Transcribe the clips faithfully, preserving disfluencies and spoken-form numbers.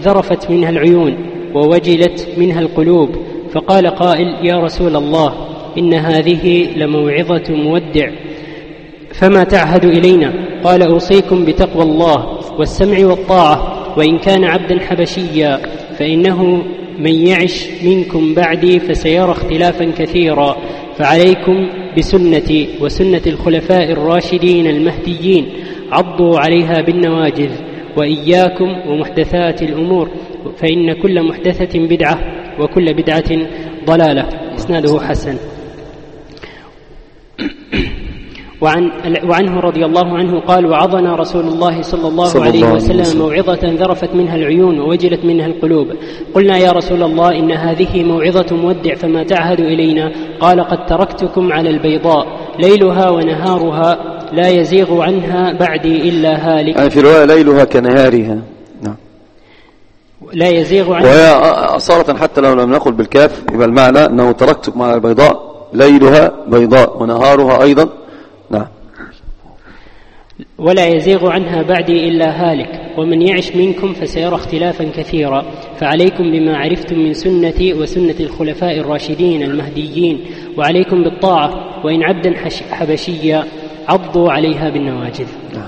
ذرفت منها العيون ووجلت منها القلوب. فقال قائل: يا رسول الله، إن هذه لموعظة مودع، فما تعهد إلينا؟ قال: أوصيكم بتقوى الله والسمع والطاعة، وإن كان عبدا حبشيا، فإنه من يعش منكم بعدي فسيرى اختلافا كثيرا، فعليكم بسنتي وسنة الخلفاء الراشدين المهديين، عضوا عليها بالنواجذ، وإياكم ومحدثات الأمور، فإن كل محدثة بدعة وكل بدعة ضلالة. إسناده حسن. وعن وعنه رضي الله عنه قال: وعظنا رسول الله صلى الله صلى عليه الله وسلم وسلم موعظة ذرفت منها العيون ووجلت منها القلوب. قلنا: يا رسول الله، إن هذه موعظة مودع، فما تعهد إلينا؟ قال: قد تركتكم على البيضاء ليلها ونهارها لا يزيغ عنها بعدي إلا هالك. يعني في رواية ليلها كنهارها. نعم. لا يزيغ عنها. وهي أصالة حتى لو لم نقل بالكاف يبقى المعنى أنه تركتكم على البيضاء ليلها بيضاء ونهارها أيضا. نعم. ولا يزيغ عنها بعدي إلا هالك، ومن يعش منكم فسيرى اختلافا كثيرا، فعليكم بما عرفتم من سنتي وسنة الخلفاء الراشدين المهديين، وعليكم بالطاعة، وإن عبدا حبشيا عضوا عليها بالنواجذ. نعم.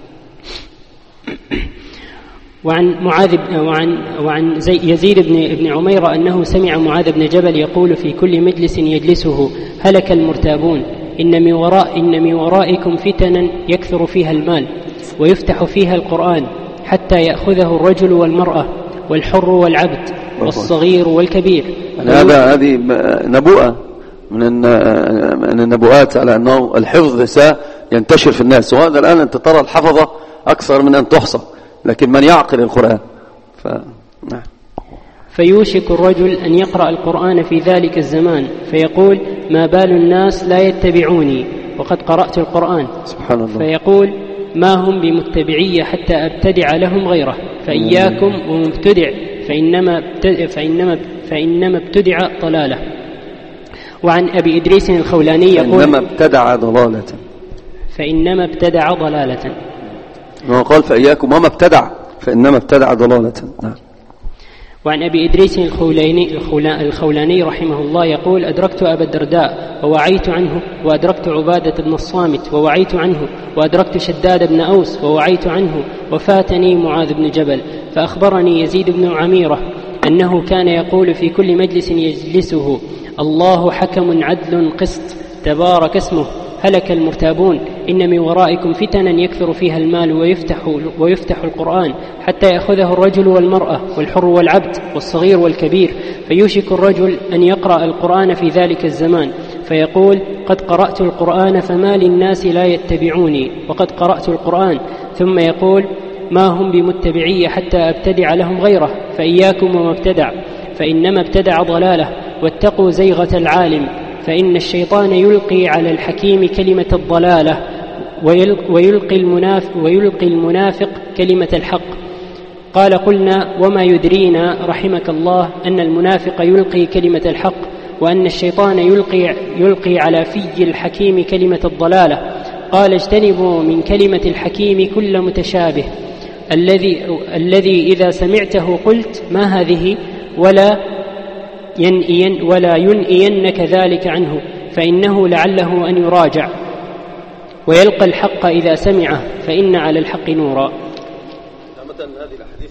وعن معاذ وعن وعن زي يزيد بن بن عميرة أنه سمع معاذ بن جبل يقول في كل مجلس يجلسه: هلك المرتابون، إن من وراء إن من ورائكم فتنا يكثر فيها المال ويفتح فيها القرآن حتى يأخذه الرجل والمرأة والحر والعبد والصغير والكبير. هذا هذه نبوءة من النبوءات على أنه الحفظ سينتشر في الناس، وهذا الآن أنت ترى الحفظة أكثر من أن تحصى، لكن من يعقل القرآن ف... نعم. فيوشك الرجل أن يقرأ القرآن في ذلك الزمان فيقول: ما بال الناس لا يتبعوني وقد قرأت القرآن؟ سبحان الله. فيقول: ما هم بمتبعية حتى أبتدع لهم غيره، فإياكم ومبتدع، فإنما ابتدع, فإنما فإنما ابتدع ضلالة. وعن أبي إدريس الخولاني يقول: فإنما ابتدع ضلالة فإنما ابتدع ضلالة. وقال: فإياكم وما ابتدع فإنما ابتدع ضلالة. نعم. وعن أبي إدريس الخولاني, الخولاني رحمه الله يقول: أدركت أبا الدرداء ووعيت عنه، وأدركت عبادة بن الصامت ووعيت عنه، وأدركت شداد بن أوس ووعيت عنه، وفاتني معاذ بن جبل. فأخبرني يزيد بن عميرة أنه كان يقول في كل مجلس يجلسه: الله حكم عدل قسط تبارك اسمه، هلك المرتابون، إن من ورائكم فتنا يكثر فيها المال ويفتح, ويفتح القرآن حتى يأخذه الرجل والمرأة والحر والعبد والصغير والكبير، فيوشك الرجل أن يقرأ القرآن في ذلك الزمان فيقول: قد قرأت القرآن فما للناس لا يتبعوني وقد قرأت القرآن، ثم يقول: ما هم بمتبعي حتى أبتدع لهم غيره، فإياكم وما ابتدع، فإنما ابتدع ضلاله، واتقوا زيغة العالم، فإن الشيطان يلقي على الحكيم كلمة الضلالة ويلقي المنافق, ويلقي المنافق كلمة الحق. قال: قلنا: وما يدرينا رحمك الله أن المنافق يلقي كلمة الحق، وأن الشيطان يلقي, يلقي على في الحكيم كلمة الضلالة؟ قال: اجتنبوا من كلمة الحكيم كل متشابه، الذي, الذي إذا سمعته قلت ما هذه، ولا ينئين ولا ينئينك ذلك عنه، فإنه لعله أن يراجع، ويلقى الحق إذا سمعه، فإن على الحق نورا. مثلا هذه الأحاديث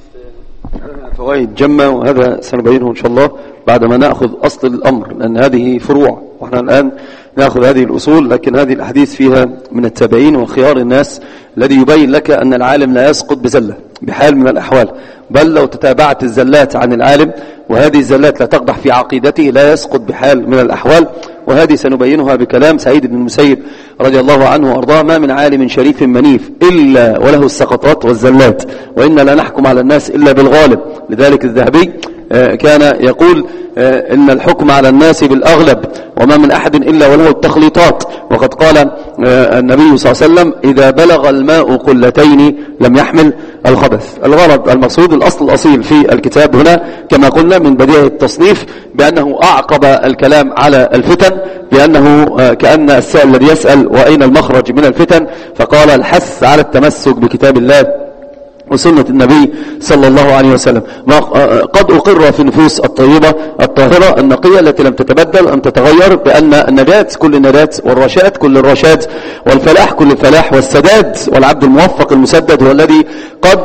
فوائد جمة، وهذا سنبينه إن شاء الله بعدما نأخذ أصل الأمر، لأن هذه فروع وإحنا الآن نأخذ هذه الأصول، لكن هذه الأحاديث فيها من التابعين وخيار الناس الذي يبين لك أن العالم لا يسقط بزلة بحال من الأحوال، بل لو تتابعت الزلات عن العالم وهذه الزلات لا تقدح في عقيدته لا يسقط بحال من الأحوال. وهذه سنبينها بكلام سعيد بن المسيب رضي الله عنه وأرضاه: ما من عالم شريف منيف إلا وله السقطات والزلات، وإن لا نحكم على الناس إلا بالغالب. لذلك الذهبي كان يقول: إن الحكم على الناس بالأغلب، وما من أحد إلا وله التخليطات. وقد قال النبي صلى الله عليه وسلم: إذا بلغ الماء قلتين لم يحمل الخبث. الغرض المقصود الأصل الأصيل في الكتاب هنا كما قلنا من بداية التصنيف بأنه أعقب الكلام على الفتن، بأنه كأن السائل الذي يسأل وأين المخرج من الفتن، فقال: الحث على التمسك بكتاب الله وسنة النبي صلى الله عليه وسلم. ما قد أقر في النفوس الطيبة الطاهرة النقية التي لم تتبدل أم تتغير بأن النجاة كل النجاة والرشاد كل الرشاد والفلاح كل الفلاح والسداد والعبد الموفق المسدد هو الذي قد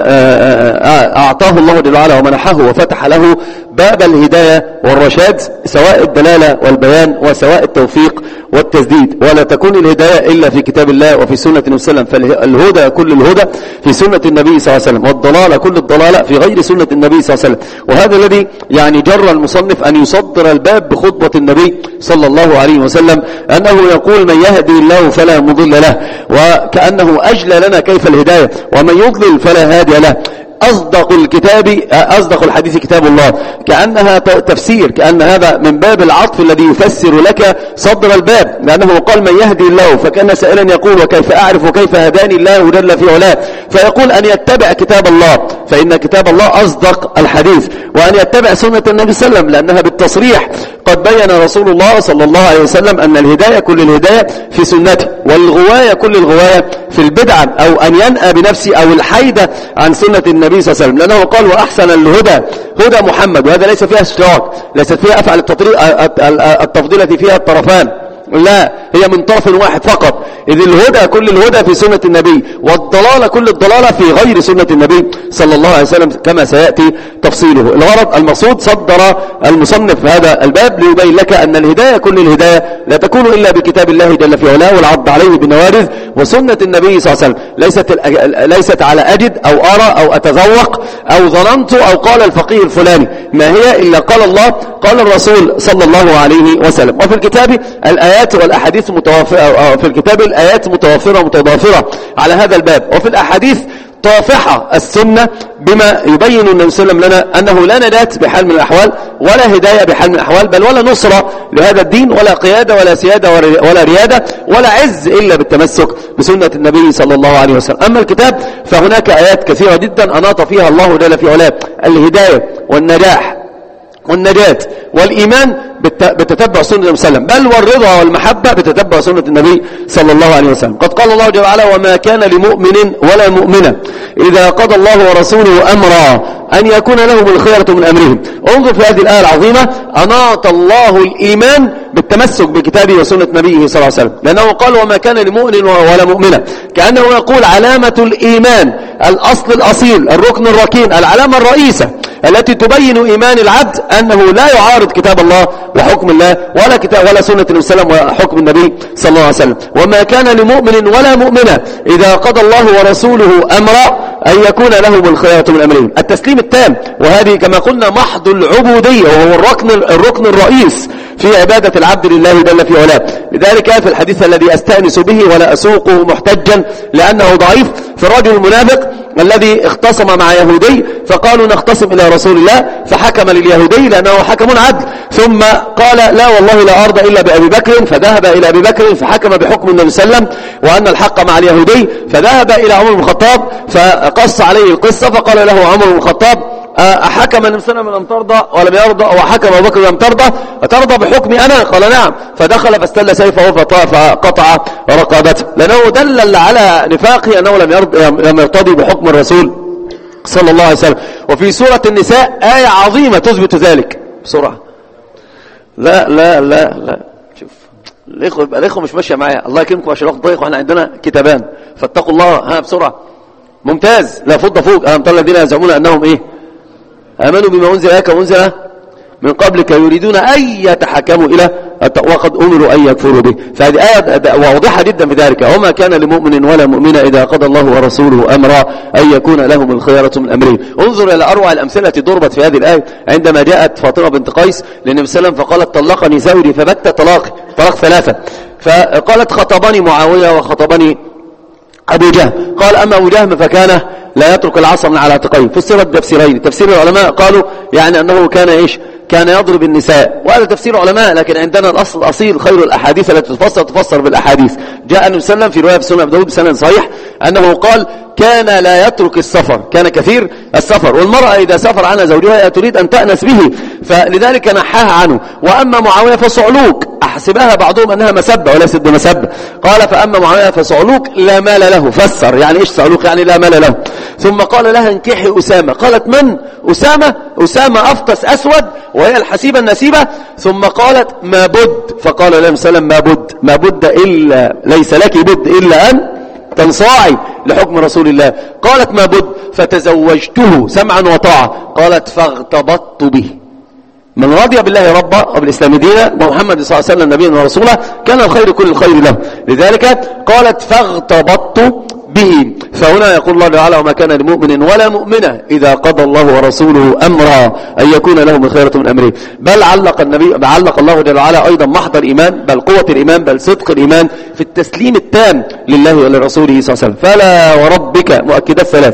أعطاه الله جل وعلا ومنحه وفتح له باب الهداية والرشاد سواء الدلالة والبيان وسواء التوفيق والتسديد. ولا تكون الهداية إلا في كتاب الله وفي سنة النبي صلى الله عليه وسلم، فالهدى كل الهدى في سنة النبي صلى الله عليه وسلم، والضلالة كل الضلالة في غير سنة النبي صلى الله عليه وسلم. وهذا الذي يعني جر المصنف أن يصدر الباب بخطبة النبي صلى الله عليه وسلم أنه يقول من يهدي الله فلا مضل له، وكأنه أجلى لنا كيف الهداية، ومن يضلل فلا هادي له. أصدق الكتاب أصدق الحديث كتاب الله، كأنها تفسير، كأن هذا من باب العطف الذي يفسر لك صدر الباب، لأنه قال من يهدي الله، فكان سائلا يقول وكيف أعرف وكيف هداني الله جل في علاه، فيقول أن يتبع كتاب الله فإن كتاب الله أصدق الحديث، وأن يتبع سنة النبي صلى الله عليه وسلم لأنها بالتصريح قد بين رسول الله صلى الله عليه وسلم أن الهداية كل الهداية في سنته، والغواية كل الغواية في البدعة أو أن ينأى بنفسه أو الحيدة عن سنة النبي صلى الله عليه وسلم، لأنه قال وأحسن الهدى هدى محمد، وهذا ليس فيها اشتراك، ليست فيها أفعل التفضيلة فيها الطرفان، لا هي من طرف واحد فقط، إذ الهدى كل الهدى في سنة النبي، والضلالة كل الضلالة في غير سنة النبي صلى الله عليه وسلم كما سيأتي تفصيله. الغرض المقصود صدر المصنف هذا الباب ليبين لك أن الهداية كل الهداية لا تكون إلا بكتاب الله جل في علاه والعض عليه بالنوارذ، وسنة النبي صلى الله عليه وسلم ليست ليست على أجد أو أرى أو أتذوق أو ظننت أو قال الفقيه الفلاني، ما هي إلا قال الله قال الرسول صلى الله عليه وسلم. وفي الكتاب الآيات والأحاديث متوافرة، في الكتاب الآيات متوافرة متضافرة على هذا الباب، وفي الأحاديث طافحة السنة بما يبين النبي صلى الله عليه وسلم لنا أنه لا نجاة بحال من الأحوال ولا هداية بحال من الأحوال، بل ولا نصرة لهذا الدين ولا قيادة ولا سيادة ولا ريادة ولا عز إلا بالتمسك بسنة النبي صلى الله عليه وسلم. أما الكتاب فهناك آيات كثيرة جدا أناط فيها الله جل في علاه الهداية والنجاح والنجاة والإيمان بتتبع سنة النبي صلى الله عليه وسلم، بل والرضا والمحبة بتتبع سنة النبي صلى الله عليه وسلم. قد قال الله جل وعلا وما كان لمؤمن ولا مؤمنة إذا قضى الله ورسوله أمرا أن يكون لهم الخيرة من أمرهم. انظر في هذه الآية العظيمة أناط الله الإيمان بالتمسك بكتابه وسنة نبيه صلى الله عليه وسلم، لأنه قال وما كان لمؤمن ولا مؤمنة، كأنه يقول علامة الإيمان الأصل الأصيل الركن الركين العلامة الرئيسة التي تبين إيمان العبد أنه لا يعارض كتاب الله وحكم الله ولا كتاب ولا سنة النبي صلى الله عليه وسلم وحكم النبي صلى الله عليه وسلم. وما كان لمؤمن ولا مؤمنة إذا قضى الله ورسوله أمرا أن يكون لهم الخيرة من أمرهم، التسليم التام، وهذه كما قلنا محض العبودية وهو الركن الركن الرئيس في عبادة العبد لله جل في علاه. لذلك في الحديث الذي أستأنس به ولا أسوقه محتجا لأنه ضعيف في الرجل المنافق الذي اختصم مع يهودي فقالوا نختصم إلى رسول الله فحكم لليهودي لأنه حكم عدل، ثم قال لا والله لا أرضى إلا بأبي بكر، فذهب إلى أبي بكر فحكم بحكم النبي صلى الله عليه وسلم وأن الحق مع اليهودي، فذهب إلى عمر بن الخطاب فقص عليه القصة فقال له عمر بن الخطاب أحكم النبي صلى الله عليه وسلم لم ترضى ولم يرضى وحكم أبو بكر لم ترضى أترضى بحكمي أنا؟ قال نعم، فدخل فاستل سيفه فقطع رقبته، لأنه دلل على نفاقه أنه لم يرضى لم يرتضي بحكم الرسول صلى الله عليه وسلم. وفي سورة النساء آية عظيمة تثبت ذلك بسرعة. لا لا لا لا شوف الإخوة الإخوة مش ماشية معايا، الله يكرمكم عشان وقت ضيق وإحنا عندنا كتابان فاتقوا الله. ها بسرعة ممتاز. لا فض فوق أهم طال الذين يزعمون أنهم إيه آمنوا بما أنزل إليك وأنزل من قبلك يريدون أن يتحكموا إلى وقد أمروا أن يكفروا به. فهذه آية واضحة جدا في ذلك. وما كان لمؤمن ولا مؤمنة إذا قضى الله ورسوله أمرا أن يكون لهم الخيرة من أمرهم. انظر إلى أروع الأمثلة ضربت في هذه الآية عندما جاءت فاطمة بنت قيس للنبي صلى الله عليه وسلم فقالت طلقني زوجي فبت طلاق طلاق ثلاثة، فقالت خطبني معاوية وخطبني أبو جهم، قال أما أبو جهم فكان لا يترك العصا من على عاتقيه. فسرت بتفسيرين، تفسير العلماء قالوا يعني أنه كان إيش كان يضرب النساء، وهذا تفسير علماء، لكن عندنا الأصل الأصيل خير الأحاديث التي تفسر تفسر بالأحاديث. جاء النبي صلى الله عليه وسلم في رواية في سنن أبي داود بسند صحيح أنه قال كان لا يترك السفر، كان كثير السفر، والمرأة إذا سافر عنها زوجها تريد أن تأنس به فلذلك نحاها عنه. وأما معاوية فصعلوك، أحسبها بعضهم أنها مسبة وليست بمسبة. قال فأما معاوية فصعلوك لا مال له. فسر يعني إيش صعلوك؟ يعني لا مال له. ثم قال لها انكحي أسامة. قالت من؟ أسامة؟ أسامة أفطس أسود وهي الحسيبة النسيبة. ثم قالت ما بد. فقال عليه السلام ما بد، ما بد إلا، ليس لك بد إلا أن تنصاعي لحكم رسول الله. قالت ما بد فتزوجته سمعا وطاعة. قالت فاغتبطت به. من رضي بالله ربا وبالإسلام دينا ومحمد صلى الله عليه وسلم نبيا ورسولا كان الخير كل الخير له. لذلك قالت فاغتبطت به. فهنا يقول الله تعالى وما كان لمؤمن ولا مؤمنة إذا قضى الله ورسوله أمرا أن يكون لهم الخيرة من أمره. بل علق النبي علق الله جل وعلا أيضا محض الإيمان، بل قوة الإيمان، بل صدق الإيمان في التسليم التام لله ولرسوله صلى الله عليه وسلم. فلا وربك، مؤكدات ثلاث،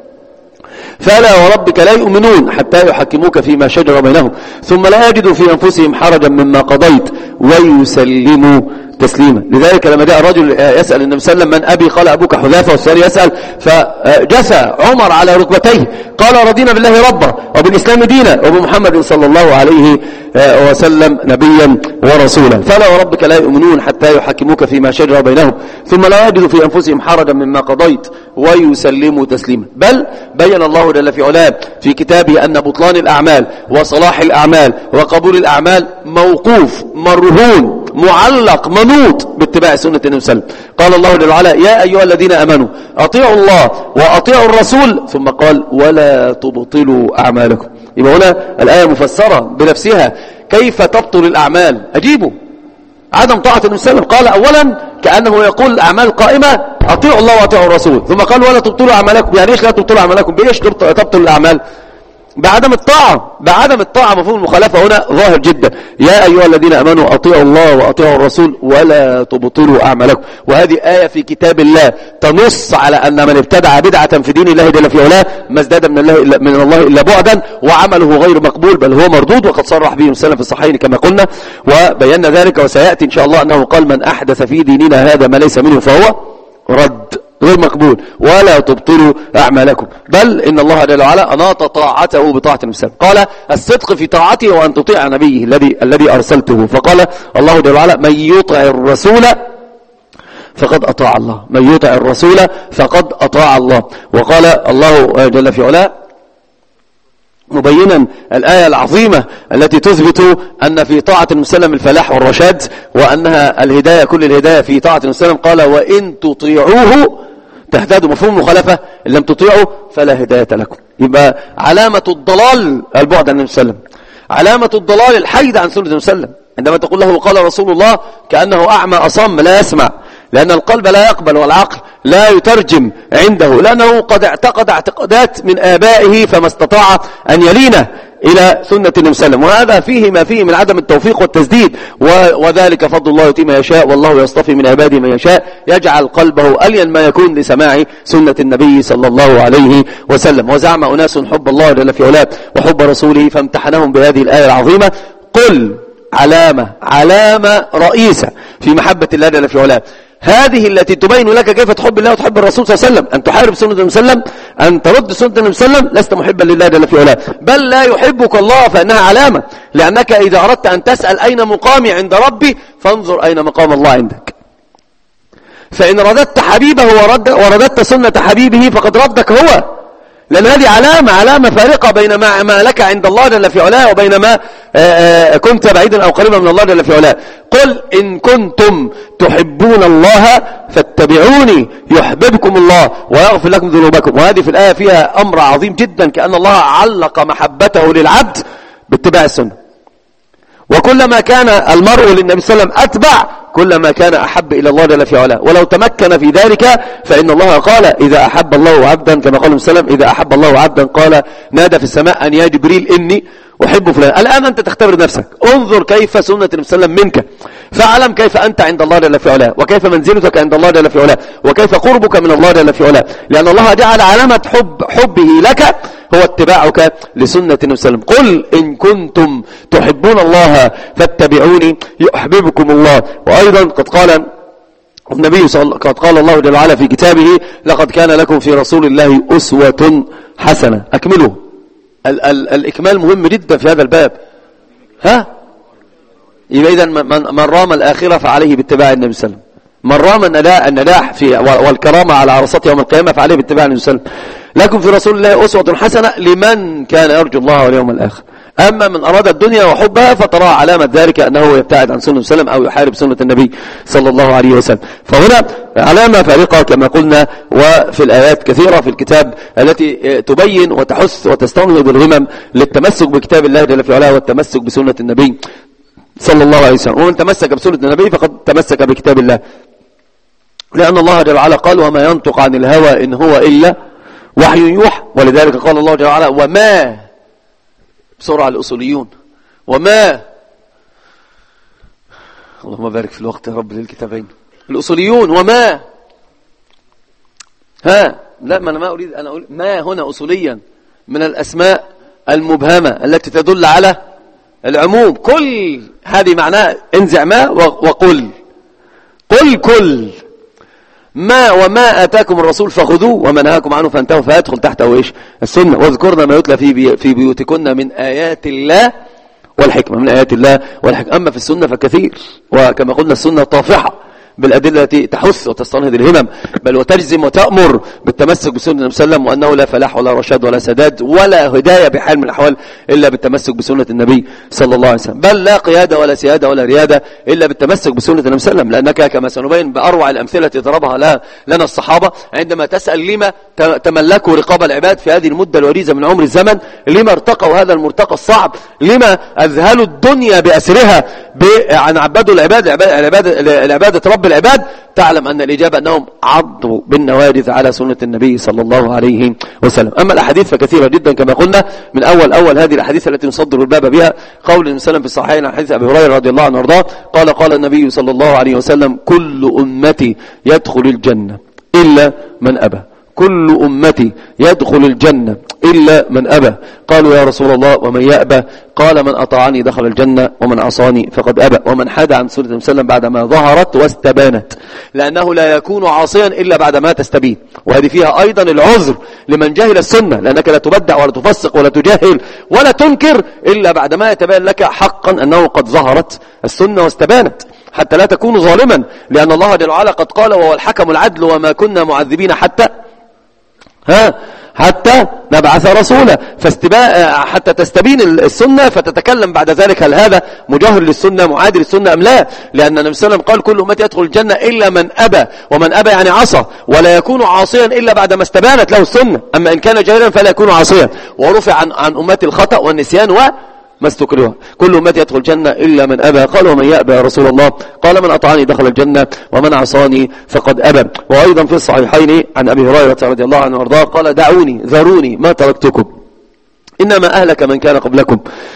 فلا وربك لا يؤمنون حتى يحكموك فيما شجر بينهم ثم لا يجدوا في أنفسهم حرجا مما قضيت ويسلموا تسليما. لذلك لما جاء رجل يسأل النبي صلى الله عليه وسلم من أبي؟ قال أبوك حذافة. والثاني يسأل فجثى عمر على ركبتيه قال رضينا بالله ربا وبالإسلام دينا وبمحمد صلى الله عليه وسلم نبيا ورسولا. فلا وربك لا يؤمنون حتى يحكموك فيما شجر بينهم ثم لا يجدوا في أنفسهم حرجا مما قضيت ويسلموا تسليما. بل بين الله جل في علاه في كتابه أن بطلان الأعمال وصلاح الأعمال وقبول الأعمال موقوف مرهون معلق منوط باتباع سنة النبي صلى الله عليه وسلم. قال الله جل وعلا يا أيها الذين آمنوا أطيعوا الله وأطيعوا الرسول ثم قال ولا تبطلوا أعمالكم. يبقى هنا الآية مفسرة بنفسها كيف تبطل الأعمال. أجيبوا عدم طاعة النبي صلى الله عليه وسلم. قال أولا كأنه يقول الأعمال قائمة أطيعوا الله وأطيعوا الرسول، ثم قال ولا تبطلوا أعمالكم. يعني إيش لا تبطلوا أعمالكم؟ بإيش تبطل الأعمال؟ بعدم الطاعة. بعدم الطاعة مفهوم المخالفة هنا ظاهر جدا. يا أيها الذين آمنوا أطيعوا الله وأطيعوا الرسول ولا تبطلوا أعمالكم. وهذه آية في كتاب الله تنص على أن من ابتدع بدعة في دين الله جل في علاه ما ازداد من الله إلا, من الله إلا بعدا وعمله غير مقبول بل هو مردود. وقد صرح به مسلم في الصحيحين كما قلنا وبينا ذلك. وسيأتي إن شاء الله أنه قال من أحدث في ديننا هذا ما ليس منه فهو رد غير مقبول. ولا تبطلوا أعمالكم. بل إن الله جل وعلا أناط طاعته بطاعة النبي. قال الصدق في طاعته وأن تطيع نبيه الذي الذي أرسلته. فقال الله جل وعلا من يطع الرسول فقد أطاع الله، من يطع الرسول فقد أطاع الله. وقال الله جل في علاه مبينا الآية العظيمة التي تثبت أن في طاعة المسلم الفلاح والرشاد وأنها الهداية كل الهداية في طاعة المسلم. قال وإن تطيعوه تهتدوا. مفهوم مخالفة إن لم تطيعوا فلا هداية لكم. يبقى علامة الضلال البعد عن النبي صلى الله عليه وسلم، علامة الضلال الحيد عن سنة النبي صلى الله عليه وسلم. عندما تقول له قال رسول الله كأنه أعمى أصم لا يسمع، لأن القلب لا يقبل والعقل لا يترجم عنده، لأنه قد اعتقد اعتقادات من آبائه فما استطاع أن يلينه إلى سنة النبي صلى الله عليه وسلم. وهذا فيه ما فيه من عدم التوفيق والتسديد. وذلك فضل الله يؤتيه من يشاء والله يصطفي من عباده من يشاء. يجعل قلبه ألين ما يكون لسماع سنة النبي صلى الله عليه وسلم. وزعم أناس حب الله جل في علاه وحب رسوله فامتحنهم بهذه الآية العظيمة. قل علامة علامة رئيسة في محبة الله جل في علاه، هذه التي تبين لك كيف تحب الله وتحب الرسول صلى الله عليه وسلم. أن تحارب سنة النبي صلى الله عليه وسلم، أن ترد سنة النبي صلى الله عليه وسلم، لست محبا لله جل في علاه. بل لا يحبك الله فإنها علامة، لأنك إذا أردت أن تسأل أين مقامي عند ربي فانظر أين مقام الله عندك. فإن رددت حبيبه ورد ورددت سنة حبيبه فقد ردك هو، لأن هذه علامة علامة فارقة بين ما, ما لك عند الله جل في علاه وبين ما آآ آآ كنت بعيدا أو قريبا من الله جل في علاه. قل إن كنتم تحبون الله فاتبعوني يحببكم الله ويغفر لكم ذنوبكم. وهذه في الآية فيها أمر عظيم جدا، كأن الله علق محبته للعبد باتباع السنة. وكلما كان المرء للنبي صلى الله عليه وسلم أتبع كلما كان أحب إلى الله جل في علاه. ولو تمكن في ذلك فإن الله قال إذا أحب الله عبدا كما قال النبي إذا أحب الله عبدا قال نادى في السماء أن يا جبريل إني أحب فلان. الآن أنت تختبر نفسك، انظر كيف سنة النبي صلى الله عليه وسلم منك، فاعلم كيف أنت عند الله جل في علاه وكيف منزلتك عند الله جل في علاه وكيف قربك من الله جل في علاه. لأن الله جعل علامة حب حبه لك هو اتباعك لسنة النبي صلى الله عليه وسلم. قل إن كنتم تحبون الله فاتبعوني يحببكم الله. وأيضا قد قال النبي صلى الله قد قال الله جل وعلا في كتابه لقد كان لكم في رسول الله أسوة حسنة. أكملوا. ال ال الإكمال مهم جدا في هذا الباب. ها؟ يبقى إذن من, من رام الآخرة فعليه باتباع النبي صلى الله عليه وسلم. من رام النجاح في والكرامة على عرصات يوم القيامة فعليه باتباع النبي صلى الله عليه وسلم. لكن في رسول الله أسوة حسنة لمن كان يرجو الله واليوم الآخر. أما من أراد الدنيا وحبها فترى علامة ذلك أنه يبتعد عن سنة النبي صلى الله عليه وسلم أو يحارب سنة النبي صلى الله عليه وسلم. فهنا علامة فارقة كما قلنا، وفي الآيات كثيرة في الكتاب التي تبين وتحث وتستنهض الهمم للتمسك بكتاب الله جل في علاه والتمسك بسنة النبي صلى الله عليه وسلم. ومن تمسك بسنة النبي فقد تمسك بكتاب الله، لأن الله جل وعلا قال وما ينطق عن الهوى إن هو إلا وحي يوحى. ولذلك قال الله جل وعلا وما، بسرعة الأصوليون، وما، اللهم بارك في الوقت يا رب للكتابين، الأصوليون وما، ها لا ما أنا ما أريد أن أقول ما هنا أصوليا من الأسماء المبهمة التي تدل على العموم. كل هذه معناه انزع ما وقل، قل كل ما وما آتاكم الرسول فخذوه وما نهاكم عنه فانتهوا فيدخل تحته ايش؟ السنة. واذكرنا ما يتلى في بي في بيوتكن من آيات الله والحكمة، من آيات الله والحكمة. أما في السنة فكثير، وكما قلنا السنة طافحة بالأدلة التي تحث وتستنهض الهمم، بل وتجزم وتأمر بالتمسك بسنة النبي صلى الله عليه وسلم، وأنه لا فلاح ولا رشاد ولا سداد ولا هداية بحال من الأحوال إلا بالتمسك بسنة النبي صلى الله عليه وسلم، بل لا قيادة ولا سيادة ولا ريادة إلا بالتمسك بسنة النبي صلى الله عليه وسلم. لأنك كما سنبين بأروع الأمثلة ضربها لنا الصحابة عندما تسأل لما تملكوا رقاب العباد في هذه المدة الوريزة من عمر الزمن، لما ارتقوا هذا المرتقى الصعب، لما أذهلوا الدنيا بأسرها عن عبادوا العباد العبادة رب العباد، تعلم أن الإجابة أنهم عضوا بالنوارذ على سنة النبي صلى الله عليه وسلم. أما الأحاديث فكثيرة جدا كما قلنا، من أول أول هذه الأحاديث التي نصدر الباب بها قول النبي صلى الله عليه وسلم في الصحيحين عن حديث أبي هريرة رضي الله عنه وارضاه قال قال النبي صلى الله عليه وسلم كل أمتي يدخل الجنة إلا من أبى، كل أمتي يدخل الجنة إلا من أبى. قالوا يا رسول الله ومن يأبى؟ قال من أطاعني دخل الجنة ومن عصاني فقد أبى. ومن حاد عن سنة النبي صلى الله عليه وسلم بعدما ظهرت واستبانت، لأنه لا يكون عاصيا إلا بعدما تستبين. وهذه فيها أيضا العذر لمن جهل السنة، لأنك لا تبدع ولا تفسق ولا تجاهل ولا تنكر إلا بعدما يتبين لك حقا أنه قد ظهرت السنة واستبانت، حتى لا تكون ظالما، لأن الله جل وعلا قد قال وهو الحكم العدل وما كنا معذبين حتى ها حتى نبعث رسولا. فاستباء حتى تستبين السنة فتتكلم بعد ذلك هل هذا مجاهر للسنة معادل للسنة أم لا، لأن النبي صلى الله عليه وسلم قال كل أمتي يدخل الجنة إلا من أبى، ومن أبى يعني عصى، ولا يكون عاصيا إلا بعد ما استبانت له السنة، أما إن كان جاهلا فلا يكون عاصيا. ورفع عن, عن أمتي الخطأ والنسيان و ما استكرهوا، كل أمتي يدخل الجنة إلا من أبى. قال ومن يأبى يا رسول الله؟ قال من أطعني دخل الجنة ومن عصاني فقد أبى. وأيضا في الصحيحين عن أبي هريرة رضي الله عنه وارضاه قال دعوني ذروني ما تركتكم إنما أهلك من كان قبلكم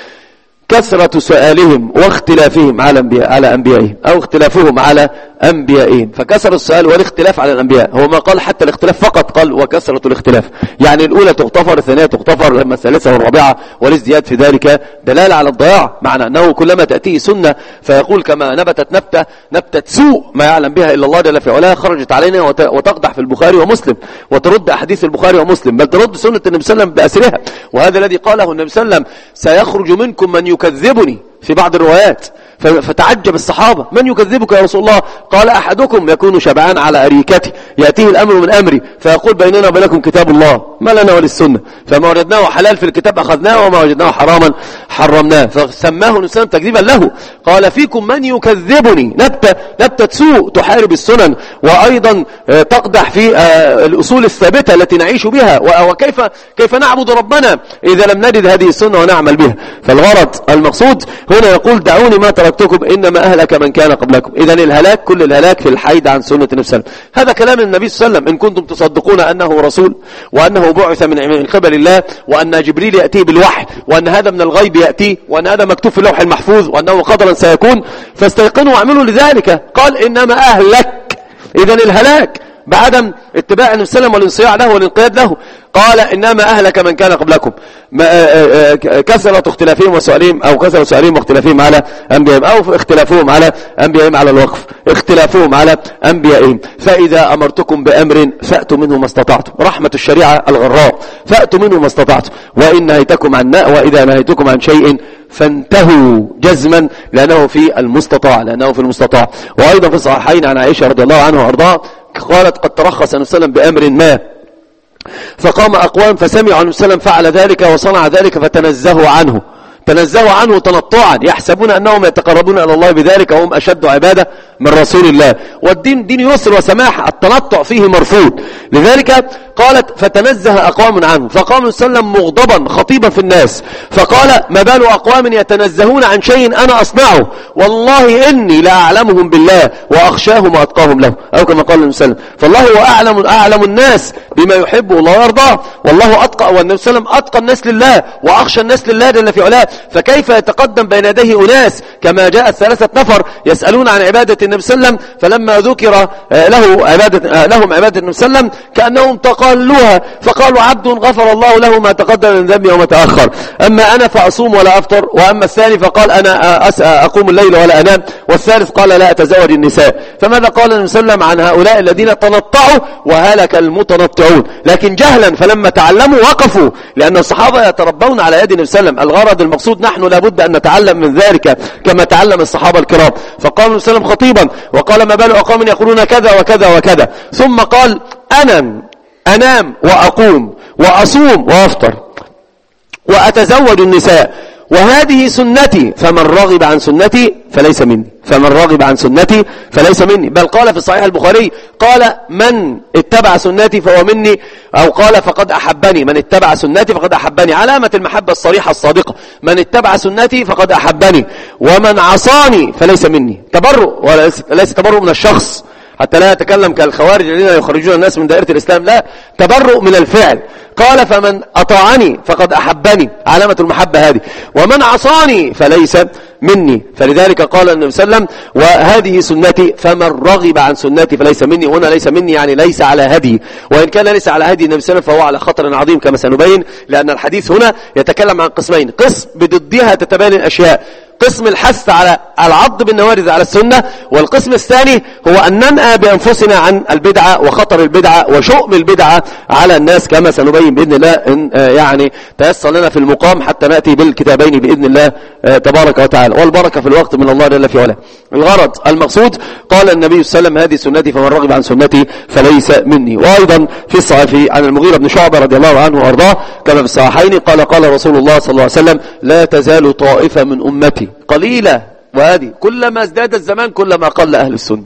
كثرة سؤالهم واختلافهم على على أنبيائهم، أو اختلافهم على أنبيائهم. فكثر السؤال والاختلاف على الأنبياء، هو ما قال حتى الاختلاف فقط، قال وكثرة الاختلاف، يعني الأولى تغتفر، الثانية تغتفر، لما الثالثة والرابعة، والازدياد في ذلك دلالة على الضياع، معنى أنه كلما تأتيه سنة فيقول كما نبتت نبتة نبتة سوء ما يعلم بها إلا الله جل في علاه خرجت علينا وتقدح في البخاري ومسلم وترد أحاديث البخاري ومسلم، بل ترد سنة النبي صلى الله عليه وسلم بأسرها. وهذا الذي قاله النبي صلى الله عليه وسلم سيخرج منكم من يكذبني في بعض الروايات، فتعجب الصحابة من يكذبك يا رسول الله؟ قال أحدكم يكون شبعان على أريكته يأتيه الأمر من أمري فيقول بيننا وبينكم كتاب الله ما لنا وللسنة، فما وجدناه حلال في الكتاب أخذناه وما وجدناه حراما حرمناه، فسماه الإسلام تكذيبا له. قال فيكم من يكذبني، نبتة نبتة سوء تحارب السنن، وأيضا تقدح في الأصول الثابتة التي نعيش بها، وكيف كيف نعبد ربنا إذا لم نجد هذه السنة ونعمل بها. فالغرض المقصود هنا يقول دعوني ما تركتكم إنما أهلك من كان قبلكم. إذن الهلاك كل الهلاك في الحيد عن سنة النبي صلى الله عليه وسلم. هذا كلام النبي صلى الله عليه وسلم، إن كنتم تصدقون أنه رسول وأنه بعث من قبل الله وأن جبريل يأتيه بالوحي وأن هذا من الغيب يأتيه وأن هذا مكتوب في اللوح المحفوظ وأنه قدرا سيكون فاستيقنوا واعملوا لذلك. قال إنما أهلك، إذن الهلاك بعدم اتباع النبي صلى الله عليه وسلم والانصياع له والانقياد له. قال إنما أهلك من كان قبلكم كثرة اختلافهم وسؤالهم، أو كثرة سؤالهم واختلافهم على أنبيائهم، أو اختلافهم على أنبيائهم على الوقف، اختلافهم على أنبيائهم. فإذا أمرتكم بأمر فأتوا منه ما استطعتم، رحمة الشريعة الغراء، فأتوا منه ما استطعتم، وإن نهيتكم عن وإذا نهيتكم عن شيء فانتهوا جزما لأنه في المستطاع لأنه في المستطاع. وأيضا في الصحيحين عن عائشة رضي الله عنها وأرضاها قالت قد ترخص النبي صلى الله عليه وسلم بأمر ما فقام أقوام فسمعوا النبي صلى الله عليه وسلم فعل ذلك وصنع ذلك فتنزهوا عنه تنزهوا عنه تنطعا يحسبون أنهم يتقربون إلى الله بذلك وهم أشد عبادة من رسول الله. والدين دين يسر وسماح، التنطع فيه مرفوض. لذلك قالت فتنزه أقوام عنه فقام صلى الله عليه وسلم مغضبا خطيبا في الناس فقال ما بال أقوام يتنزهون عن شيء أنا أصنعه والله إني لأعلمهم بالله وأخشاهم وأتقاهم له، أو كما قال النبي صلى الله عليه وسلم. فالله هو أعلم, أعلم الناس بما يحبه الله ويرضاه، والله أتقى والنبي صلى الله عليه وسلم أتقى الناس لله وأخشى الناس لله جل في علاه. فكيف يتقدم بين يديه أناس كما جاء ثلاثة نفر يسألون عن عبادة النبي صلى الله عليه وسلم فلما ذكر له عبادة لهم عبادة النبي صلى الله عليه وسلم كأنهم تقالوها فقالوا عبد غفر الله له ما تقدم من ذنبه وما تأخر، أما أنا فأصوم ولا أفطر، وأما الثاني فقال أنا أقوم الليل ولا أنام، والثالث قال لا أتزوج النساء. فماذا قال النبي صلى الله عليه وسلم عن هؤلاء الذين تنطعوا وهلك المتنطعون؟ لكن جهلا فلما تعلموا وقفوا، لأن الصحابة يتربون على يد النبي صلى الله عليه وسلم. الغرض المقصود نحن لابد أن نتعلم من ذلك كما تعلم الصحابة الكرام. فقال النبي صلى الله عليه وسلم خطيبا وقال ما بال أقوام يقولون كذا وكذا وكذا، ثم قال أنا أنام وأقوم وأصوم وأفطر وأتزوج النساء وهذه سنتي فمن رغب عن سنتي فليس مني فمن رغب عن سنتي فليس مني. بل قال في صحيح البخاري قال من اتبع سنتي فهو مني، أو قال فقد أحبني، من اتبع سنتي فقد أحبني، علامة المحبة الصريحة الصادقة، من اتبع سنتي فقد أحبني ومن عصاني فليس مني. تبرؤ وليس تبرؤ من الشخص حتى لا يتكلم كالخوارج الذين يخرجون الناس من دائرة الإسلام، لا، تبرؤ من الفعل. قال فمن أطاعني فقد أحبني، علامة المحبة هذه، ومن عصاني فليس مني. فلذلك قال النبي صلى الله عليه وسلم وهذه سنتي فمن رغب عن سنتي فليس مني. هنا ليس مني يعني ليس على هدي، وإن كان ليس على هدي النبي صلى الله عليه وسلم فهو على خطر عظيم كما سنبين، لأن الحديث هنا يتكلم عن قسمين، قسم بضدها تتبين الأشياء، قسم الحث على العض بالنوارذ على السنة، والقسم الثاني هو أن ننأى بأنفسنا عن البدعة وخطر البدعة وشؤم البدعة على الناس كما سنبين بإذن الله إن يعني تيسر لنا في المقام حتى نأتي بالكتابين بإذن الله تبارك وتعالى. والبركة في الوقت من الله جل في علاه. الغرض المقصود قال النبي صلى الله عليه وسلم هذه سنتي فمن رغب عن سنتي فليس مني. وأيضا في الصحيح عن المغيرة بن شعبة رضي الله عنه وأرضاه كما في الصحيحين قال قال رسول الله صلى الله عليه وسلم لا تزال طائفة من أمتي قليلة، وهذه كلما ازداد الزمان كلما قل أهل السنة،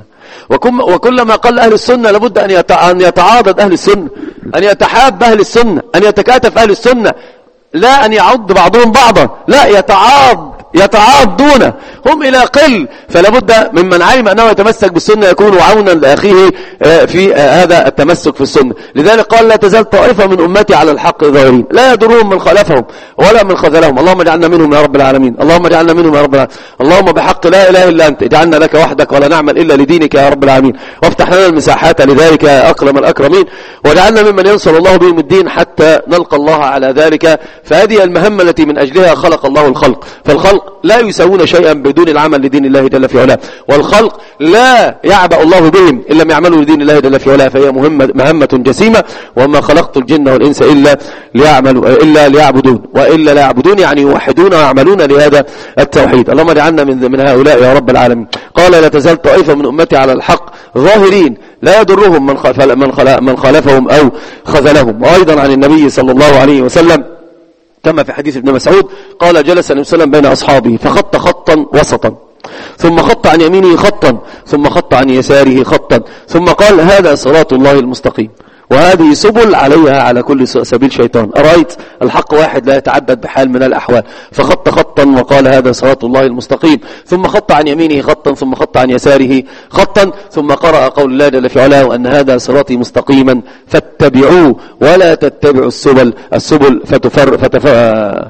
وكلما قل أهل السنة لابد أن يتعاضد أهل السنة، أن يتحاب أهل السنة، أن يتكاتف أهل السنة، لا أن يعض بعضهم بعضا، لا، يتعاض يتعاضون هم إلى قل. فلابد ممن علم أنه يتمسك بالسنة يكون عونا لأخيه في هذا التمسك في السنة. لذلك قال لا تزال طائفة من أمتي على الحق ظاهرين لا يضرهم من خالفهم ولا من خذلهم. اللهم اجعلنا منهم يا رب العالمين، اللهم اجعلنا منهم يا رب العالمين. اللهم بحق لا إله إلا أنت اجعلنا لك وحدك ولا نعمل إلا لدينك يا رب العالمين، وافتح لنا المساحات لذلك يا أكرم الأكرمين، واجعلنا ممن ينصر الله بهم الدين حتى نلقى الله على ذلك. فهذه المهمة التي من أجلها خلق الله الخلق، فالخلق لا يسوون شيئا بدون العمل لدين الله جل في علاه، والخلق لا يعبأ الله بهم إن لم يعملوا لدين الله جل في علاه، فهي مهمة مهمة جسيمة. وما خلقت الجن والإنس إلا ليعملوا إلا ليعبدون، وإلا لا يعبدون يعني يوحدون ويعملون لهذا التوحيد. اللهم اجعلنا من من هؤلاء يا رب العالمين. قال لا تزال طائفة من أمتي على الحق ظاهرين لا يضرهم من من من خالفهم أو خذلهم. وأيضا عن النبي صلى الله عليه وسلم كما في حديث ابن مسعود قال جلس النبي صلى الله عليه وسلم بين أصحابه فخط خطا وسطا ثم خط عن يمينه خطا ثم خط عن يساره خطا ثم قال هذا صراط الله المستقيم وهذه سبل عليها على كل سبيل شيطان. أرأيت الحق واحد لا يتعدد بحال من الأحوال. فخط خطا وقال هذا صراط الله المستقيم ثم خط عن يمينه خطا ثم خط عن يساره خطا ثم قرأ قول الله جل في علاه وأن هذا صراطي مستقيما فاتبعوه ولا تتبعوا السبل السبل فتفر فتفر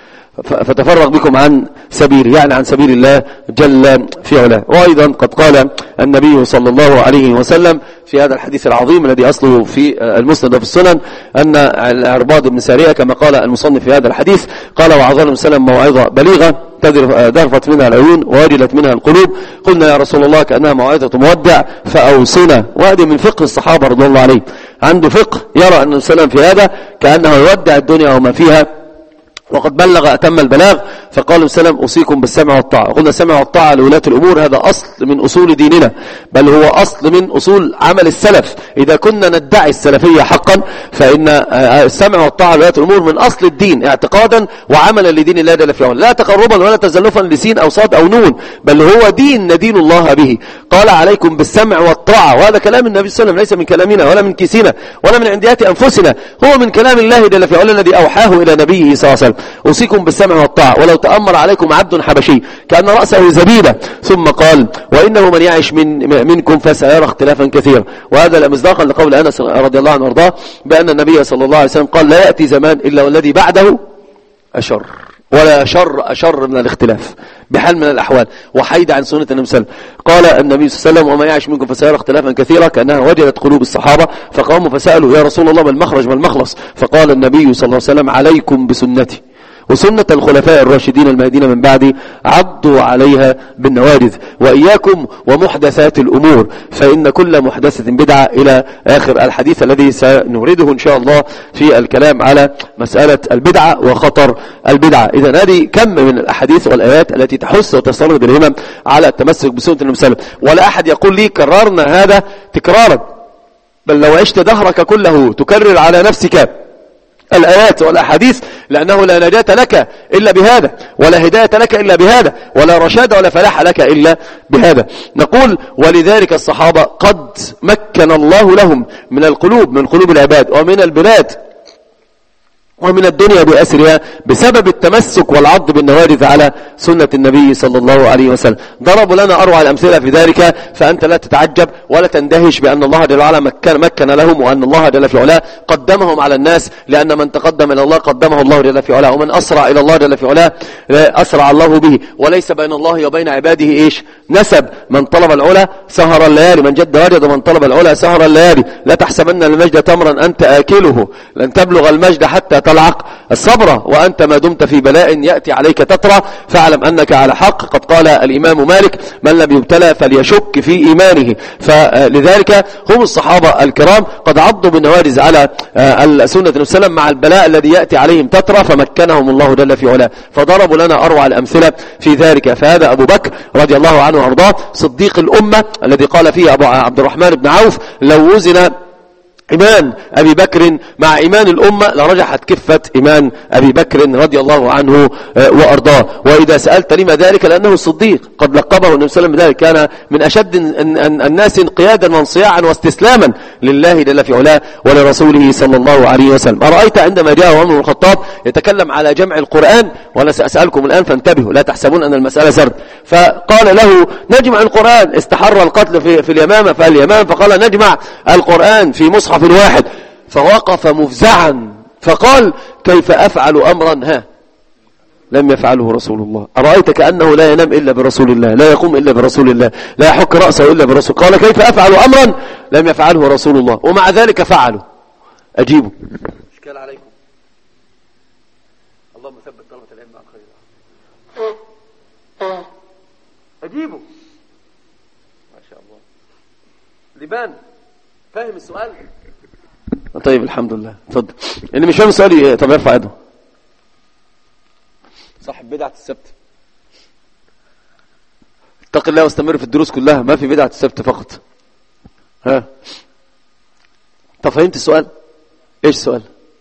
فتفرغ بكم عن سبيل يعني عن سبيل الله جل في علاه. وأيضا قد قال النبي صلى الله عليه وسلم في هذا الحديث العظيم الذي أصله في المسند وفي السنن أن العرباض بن سارية كما قال المصنف في هذا الحديث قال وعظنا وسلم موعظة بليغة ذرفت منها العيون ووجلت منها القلوب قلنا يا رسول الله كأنها موعظة مودع فأوصنا. وهذه من فقه الصحابة رضي الله عليهم، عنده فقه يرى أن وسلم في هذا كأنه يودع الدنيا وما فيها وقد بلغ أتم البلاغ. فقالوا سلام أوصيكم بالسمع والطاعة. قلنا السمع والطاعة لولاة الأمور هذا أصل من أصول ديننا، بل هو أصل من أصول عمل السلف. إذا كنا ندعي السلفية حقا فإن السمع والطاعة لولاة الأمور من أصل الدين اعتقادا وعملا لدين الله جل في علاه، لا تقربا ولا تزلفا لسين أو صاد أو نون، بل هو دين ندين الله به. قال عليكم بالسمع والطاعة، وهذا كلام النبي صلى الله عليه وسلم، ليس من كلامنا ولا من كيسنا ولا من عنديات أنفسنا، هو من كلام الله جل في علاه الذي أوحاه إلى نبيه صلى الله عليه وسلم. أوصيكم بالسمع والطاعة ولو تأمر عليكم عبد حبشي كأن رأسه زبيبة. ثم قال وإنه من يعش من منكم فسيرى اختلافا كثيرا. وهذا مصداقا لقول أنس رضي الله عنه وارضاه بأن النبي صلى الله عليه وسلم قال لا يأتي زمان إلا والذي بعده أشر، ولا شر أشر من الاختلاف بحال من الأحوال، وحيد عن سنة النبي صلى الله عليه وسلم. قال النبي صلى الله عليه وسلم وما يعش منكم فسيرى اختلافا كثيرا كأنها وجدت قلوب الصحابة. فقاموا فسألوا يا رسول الله ما المخرج ما المخلص؟ فقال النبي صلى الله عليه وسلم عليكم بسنتي وسنة الخلفاء الراشدين المهديين من بعدي عضوا عليها بالنواجذ وإياكم ومحدثات الأمور فإن كل محدثة بدعة إلى آخر الحديث الذي سنورده إن شاء الله في الكلام على مسألة البدعة وخطر البدعة. إذن هذه كم من الأحاديث والآيات التي تحث وتسترد بالهمم على التمسك بسنة النبي صلى الله عليه وسلم. ولا أحد يقول لي كررنا هذا تكرارا، بل لو عشت دهرك كله تكرر على نفسك الآيات والأحاديث، لأنه لا نجاة لك إلا بهذا، ولا هداية لك إلا بهذا، ولا رشاد ولا فلاح لك إلا بهذا. نقول ولذلك الصحابة قد مكن الله لهم من القلوب، من قلوب العباد ومن البلاد ومن الدنيا بأسرها بسبب التمسك والعض بالنواجذ على سنة النبي صلى الله عليه وسلم. ضربوا لنا أروع الأمثلة في ذلك، فأنت لا تتعجب ولا تندهش بأن الله جل وعلا مكن, مكن لهم، وأن الله جل في علاه قدمهم على الناس، لأن من تقدم إلى الله قدمه الله جل في علاه، ومن أسرع إلى الله جل في علاه أسرع الله به. وليس بين الله وبين عباده إيش نسب، من طلب العلا سهر الليالي، من جد وجد، ومن طلب العلا سهر الليالي. لا تحسبن المجد تمرا أنت آكله، لن تبلغ المجد حتى تلعق الصبر، وأنت ما دمت في بلاء يأتي عليك تترى، فاعلم أنك على حق. قد قال الإمام مالك من لم يبتلى فليشك في إيمانه. فلذلك هم الصحابة الكرام قد عضوا بالنواجذ على سنة النبي صلى الله عليه وسلم مع البلاء الذي يأتي عليهم تترى، فمكنهم الله جل في علاه. فضربوا لنا أروع الأمثلة في ذلك. فهذا أبو بكر رضي الله عنه وأرضاه صديق الأمة الذي قال فيه أبو عبد الرحمن بن عوف لو وزن إيمان أبي بكر مع إيمان الأمة لرجحت كفة إيمان أبي بكر رضي الله عنه وأرضاه. وإذا سألت لما ذلك لأنه الصديق، قد لقبه النبي صلى الله عليه وسلم بذلك، كان من أشد الناس انقيادا وانصياعا واستسلاما لله جل في علاه ولرسوله صلى الله عليه وسلم. أرأيت عندما جاء عمر بن الخطاب يتكلم على جمع القرآن، وأنا سأسألكم الآن فانتبهوا لا تحسبون أن المسألة سرد، فقال له نجمع القرآن، استحر القتل في, في اليمامة فاليمام، فقال نجمع القرآن في مصحف واحد، فوقف مفزعا فقال كيف أفعل أمرا ها لم يفعله رسول الله. أرأيت كأنه لا ينام إلا برسول الله، لا يقوم إلا برسول الله، لا يحك رأسه إلا برسول. قال كيف أفعل أمرا لم يفعله رسول الله، ومع ذلك فعلوا. أجيبوا إشكال عليكم، اللهم ثبت طلبة العلم على الخير. أجيبوا ما شاء الله. لبان فاهم السؤال؟ طيب الحمد لله. اتفضل. اللي مش فاهم السؤال طب يرفع يده. صاحب بدعة السبت، اتق الله واستمر في الدروس كلها، ما في بدعة السبت فقط. ها طب فهمت السؤال؟ ايش السؤال؟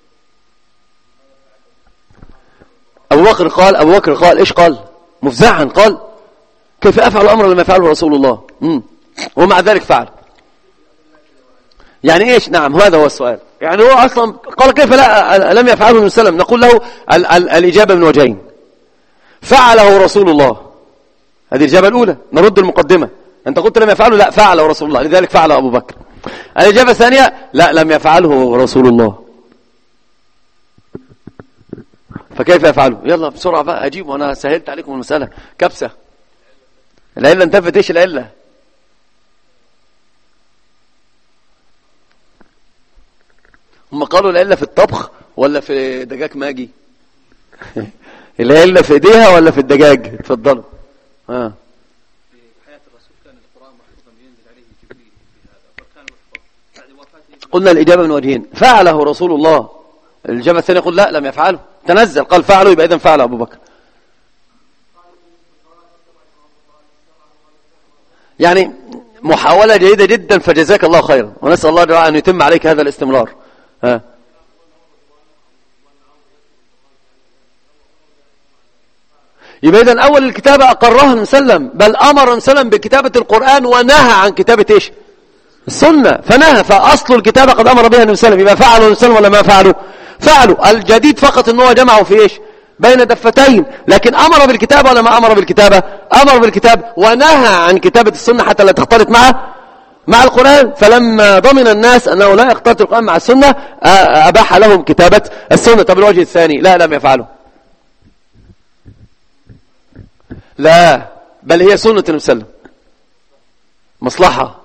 ابو بكر قال ابو بكر قال ايش قال؟ مفزعا قال كيف افعل امرا لما يفعله رسول الله، امم ومع ذلك فعل. يعني ايش؟ نعم هذا هو السؤال. يعني هو اصلا قال كيف لا لم يفعله النبي صلى الله عليه وسلم؟ نقول له ال ال الاجابه من وجهين. فعله رسول الله، هذه الاجابه الاولى. نرد المقدمه، انت قلت لم يفعله، لا فعله رسول الله لذلك فعل ابو بكر. الاجابه الثانيه لا لم يفعله رسول الله، فكيف يفعله؟ يلا بسرعه بقى اجيب، وانا سهلت عليكم المساله كبسه. العله انتفت. ايش العله؟ هم قالوا العلة في الطبخ ولا في دجاج ماجي؟ العلة في ايديها ولا في الدجاج؟ اتفضلوا. اه في حياة الرسول كان القرآن محفوظا ينزل عليه جبريل في هذا، فكان محفوظ بعد وفاته. قلنا الإجابة من وجهين، فعله رسول الله. الإجابة الثانية يقول لا لم يفعله، تنزل قال فعله، يبقى إذن فعل أبو بكر. يعني محاولة جيدة جدا، فجزاك الله خيرا، ونسأل الله جل وعلا أن يتم عليك هذا الاستمرار. ها يبقى إذن أول الكتابة أقرها النبي صلى الله عليه وسلم، بل أمر النبي صلى الله عليه وسلم بكتابة القرآن ونهى عن كتابة إيش؟ السنة. فنهى، فأصل الكتابة قد أمر بها النبي صلى الله عليه وسلم، يبقى فعلوا النبي صلى الله عليه وسلم ولا ما فعلوا؟ فعلوا. الجديد فقط أنه جمعوا في إيش؟ بين دفتين. لكن أمر بالكتابة ولا ما أمر بالكتابة؟ أمر بالكتابة ونهى عن كتابة السنة حتى لا تختلط معه مع القرآن. فلما ضمن الناس أنه لا يختلط القرآن مع السنة أباح لهم كتابة السنة. طب الوجه الثاني لا لم يفعله، لا بل هي سنة النبي صلى الله عليه وسلم، مصلحة.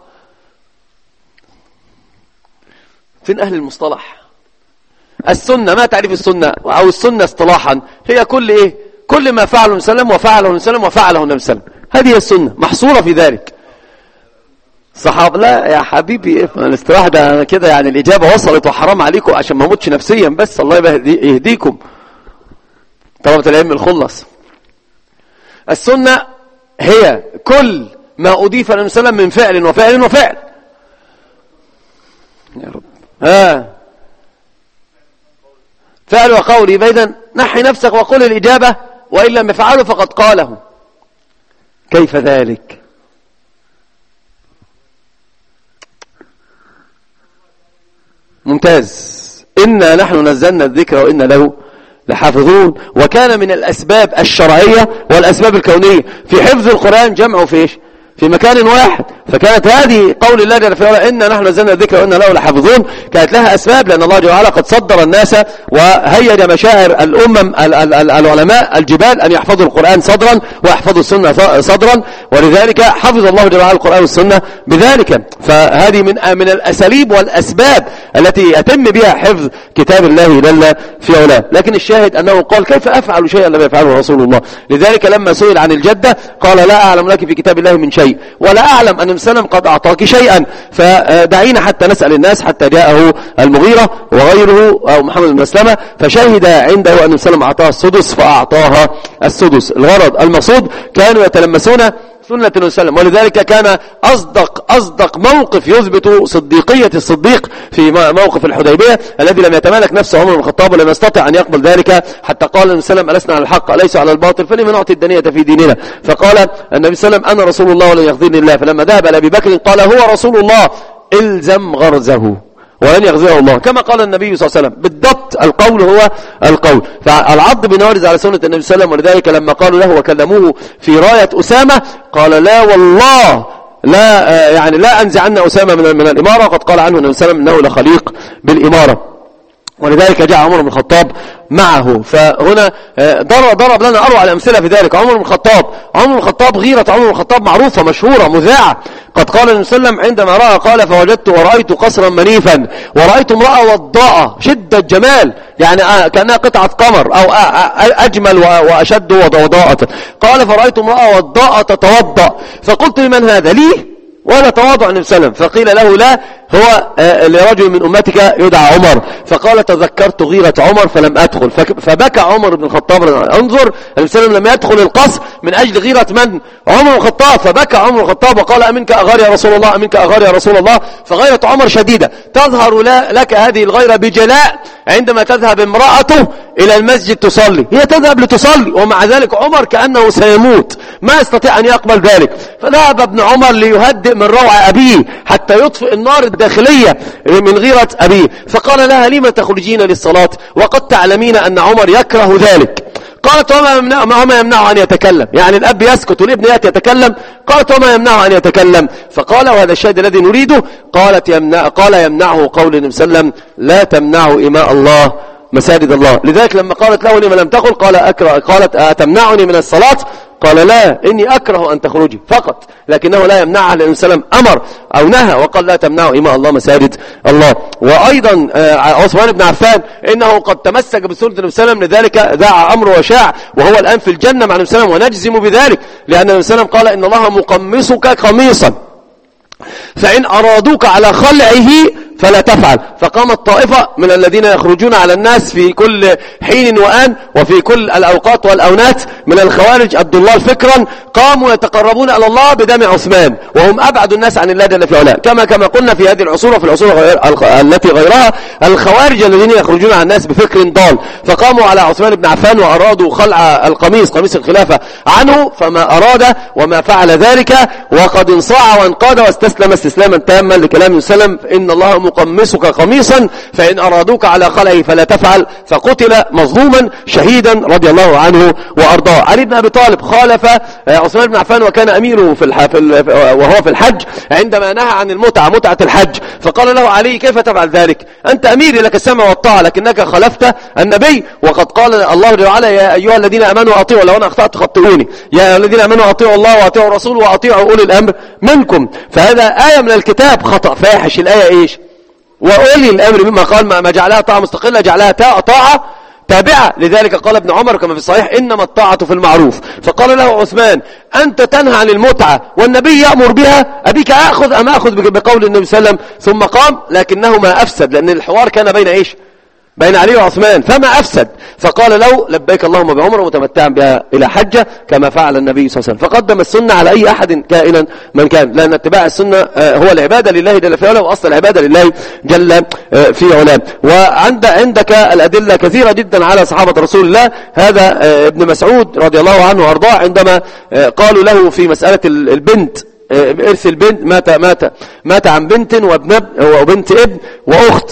فين أهل المصطلح؟ السنة، ما تعريف السنة أو السنة اصطلاحا؟ هي كل إيه؟ كل ما فعله النبي صلى الله عليه وسلم وفعله النبي صلى الله عليه وسلم وفعله النبي صلى الله عليه وسلم، هذه السنة محصورة في ذلك. صحاب لا يا حبيبي الاستراحة ده كده يعني الإجابة وصلت، وحرام عليكم عشان ما موتش نفسيا، بس الله يهديكم طلبة العلم الخلص. السنة هي كل ما أضيف النبي صلى الله عليه وسلم من فعل وفعل وفعل. يا رب ها فعل وقول. يبقى إذن نحي نفسك وقل الإجابة، وإن لم يفعله فقد قاله. كيف ذلك؟ ممتاز. إنا نحن نزلنا الذكر وإنا له لحافظون. وكان من الأسباب الشرعية والأسباب الكونية في حفظ القرآن جمعه في إيش؟ في مكان واحد. فكانت هذه قول الله جل وعلا إنا نحن نزلنا الذكر وإنا له لحافظون، كانت لها أسباب، لأن الله جل وعلا قد صدر الناس وهيج مشاعر الأمم العلماء الجبال أن يحفظوا القرآن صدرا ويحفظوا السنة صدرا، ولذلك حفظ الله جل وعلا القرآن والسنة بذلك. فهذه من من الأساليب والأسباب التي يتم بها حفظ كتاب الله جل في علاه. لكن الشاهد أنه قال كيف أفعل شيئا لم يفعله رسول الله؟ لذلك لما سئل عن الجدة قال لا أعلم لك في كتاب الله من شيء، ولا أعلم أن النبي قد أعطاك شيئا، فدعينا حتى نسأل الناس. حتى جاءه المغيرة وغيره أو محمد بن مسلمة فشهد عنده أن النبي أعطاها السدس فأعطاها السدس. الغرض المقصود كانوا يتلمسون سنة النبي صلى الله عليه وسلم، ولذلك كان أصدق أصدق موقف يثبت صديقية الصديق في موقف الحديبية الذي لم يتمالك نفسه عمر بن الخطاب ولم يستطع أن يقبل ذلك، حتى قال النبي صلى الله عليه وسلم ألسنا على الحق أليس على الباطل فلما نعطي الدنية في ديننا؟ فقال النبي صلى الله عليه وسلم أنا رسول الله ولن يخذلني الله. فلما ذهب إلى أبي بكر قال هو رسول الله إلزم غرزه ولن يغزيه الله، كما قال النبي صلى الله عليه وسلم بالضبط. القول هو القول، فالعض بنوارز على سنة النبي صلى الله عليه وسلم. ولذلك لما قالوا له وكلموه في راية أسامة قال لا والله لا يعني لا أنزعن أسامة من من الإمارة، وقد قال عنه النبي صلى الله عليه وسلم إنه لخليق بالإمارة. ولذلك جاء عمر بن الخطاب معه. فهنا ضرب, ضرب لنا أروع الأمثلة في ذلك. عمر بن الخطاب عمر بن الخطاب غيرة عمر بن الخطاب معروفة مشهورة مذاعة. قد قال النبي صلى الله عليه وسلم عندما رأى قال فوجدت ورأيت قصرا منيفا ورأيت امرأة وضاءة شدة جمال، يعني كأنها قطعة قمر أو أجمل وأشد وضاءة. قال فرأيت امرأة وضاءة تتوضأ، فقلت لمن هذا؟ لي ولا تواضع النبي صلى الله عليه وسلم؟ فقيل له لا هو لرجل من أمتك يدعى عمر. فقال تذكرت غيرة عمر فلم أدخل. فبكى عمر بن الخطاب. انظر النبي صلى الله عليه وسلم لم يدخل القصر من أجل غيرة من؟ عمر بن الخطاب. فبكى عمر بن الخطاب وقال أمنك أغار يا رسول الله أمنك أغار يا رسول الله. فغيرة عمر شديدة. تظهر لك هذه الغيرة بجلاء عندما تذهب امرأته إلى المسجد تصلي، هي تذهب لتصلي ومع ذلك عمر كأنه سيموت ما يستطيع أن يقبل ذلك. فذهب ابن عمر ليهدئ من روع أبيه حتى يطفئ النار الداخلية من غيرة أبيه. فقال لها لما تخرجين للصلاة وقد تعلمين أن عمر يكره ذلك؟ قالت وما يمنع ما يمنعه أن يتكلم، يعني الأب يسكت والابن يأتي يتكلم. قالت وما يمنعه أن يتكلم؟ فقال وهذا الشيء الذي نريده. قالت يمنع قال يمنعه قول النبي صلى الله عليه وسلم لا تمنعوا إماء الله مساجد الله. لذلك لما قالت له لما لم تقل قال أكره قالت أتمنعني من الصلاة؟ قال لا إني أكره أن تخرجي فقط، لكنه لا يمنعها لأن السلام أمر أو نهى وقال لا تمنعوا إماء الله مساجد الله. وأيضا عثمان بن عفان إنه قد تمسك بسنة النبي صلى الله عليه وسلم، لذلك ذاع أمر وشاع وهو الآن في الجنة مع النبي صلى الله عليه وسلم، ونجزم بذلك لأن النبي صلى الله عليه وسلم قال إن الله مقمصك قميصا فإن أرادوك على خلعه فلا تفعل. فقامت طائفة من الذين يخرجون على الناس في كل حين وآن وفي كل الأوقات والأونات من الخوارج الضلال فكرا، قاموا يتقربون إلى الله بدم عثمان، وهم أبعد الناس عن الله جل في علاه، كما كما قلنا في هذه العصور وفي العصور غير التي غيرها، الخوارج الذين يخرجون على الناس بفكر ضال، فقاموا على عثمان بن عفان وأرادوا خلع القميص قميص الخلافة عنه، فما أراد وما فعل ذلك، وقد انصاع وانقاد واستسلم استسلاما تاما لكلام وسلم: إن الله مقمصك قميصا فإن أرادوك على خلعه فلا تفعل، فقتل مظلوما شهيدا رضي الله عنه وأرضاه. علي بن أبي طالب خالف عثمان بن عفان وكان أميره في الح... وهو في الحج عندما نهى عن المتعة متعة الحج، فقال له علي: كيف تفعل ذلك؟ أنت أميري لك السمع والطاعة، لكنك خالفت النبي، وقد قال الله جل وعلا: يا أيها الذين آمنوا أطيعوا، لو أنا أخطأت خطئوني، يا أيها الذين آمنوا أطيعوا الله وأطيعوا الرسول وأطيعوا أولي الأمر منكم. فهذا آية من الكتاب خطأ فاحش. الآية إيش؟ وأولي الأمر مما قال ما جعلها طاعة مستقلة، جعلها طاعة تابعة. لذلك قال ابن عمر كما في الصحيح: إنما الطاعة في المعروف. فقال له عثمان: أنت تنهى عن المتعة والنبي يأمر بها، أبيك أخذ أم أخذ بقول النبي صلى الله عليه وسلم؟ ثم قام، لكنهما أفسد، لأن الحوار كان بين إيش؟ بين علي وعثمان، فما أفسد. فقال له: لبيك اللهم بعمره متمتعا بها إلى حجة كما فعل النبي صلى الله عليه وسلم. فقدم السنة على أي أحد كائنا من كان، لأن اتباع السنة هو العبادة لله جل في علاه، وأصل العبادة لله جل في علاه. وعند عندك الأدلة كثيرة جدا على صحابة رسول الله. هذا ابن مسعود رضي الله عنه وأرضاه عندما قالوا له في مسألة البنت، إرث البنت، مات مات مات عن بنت وابن وبنت ابن وأخت،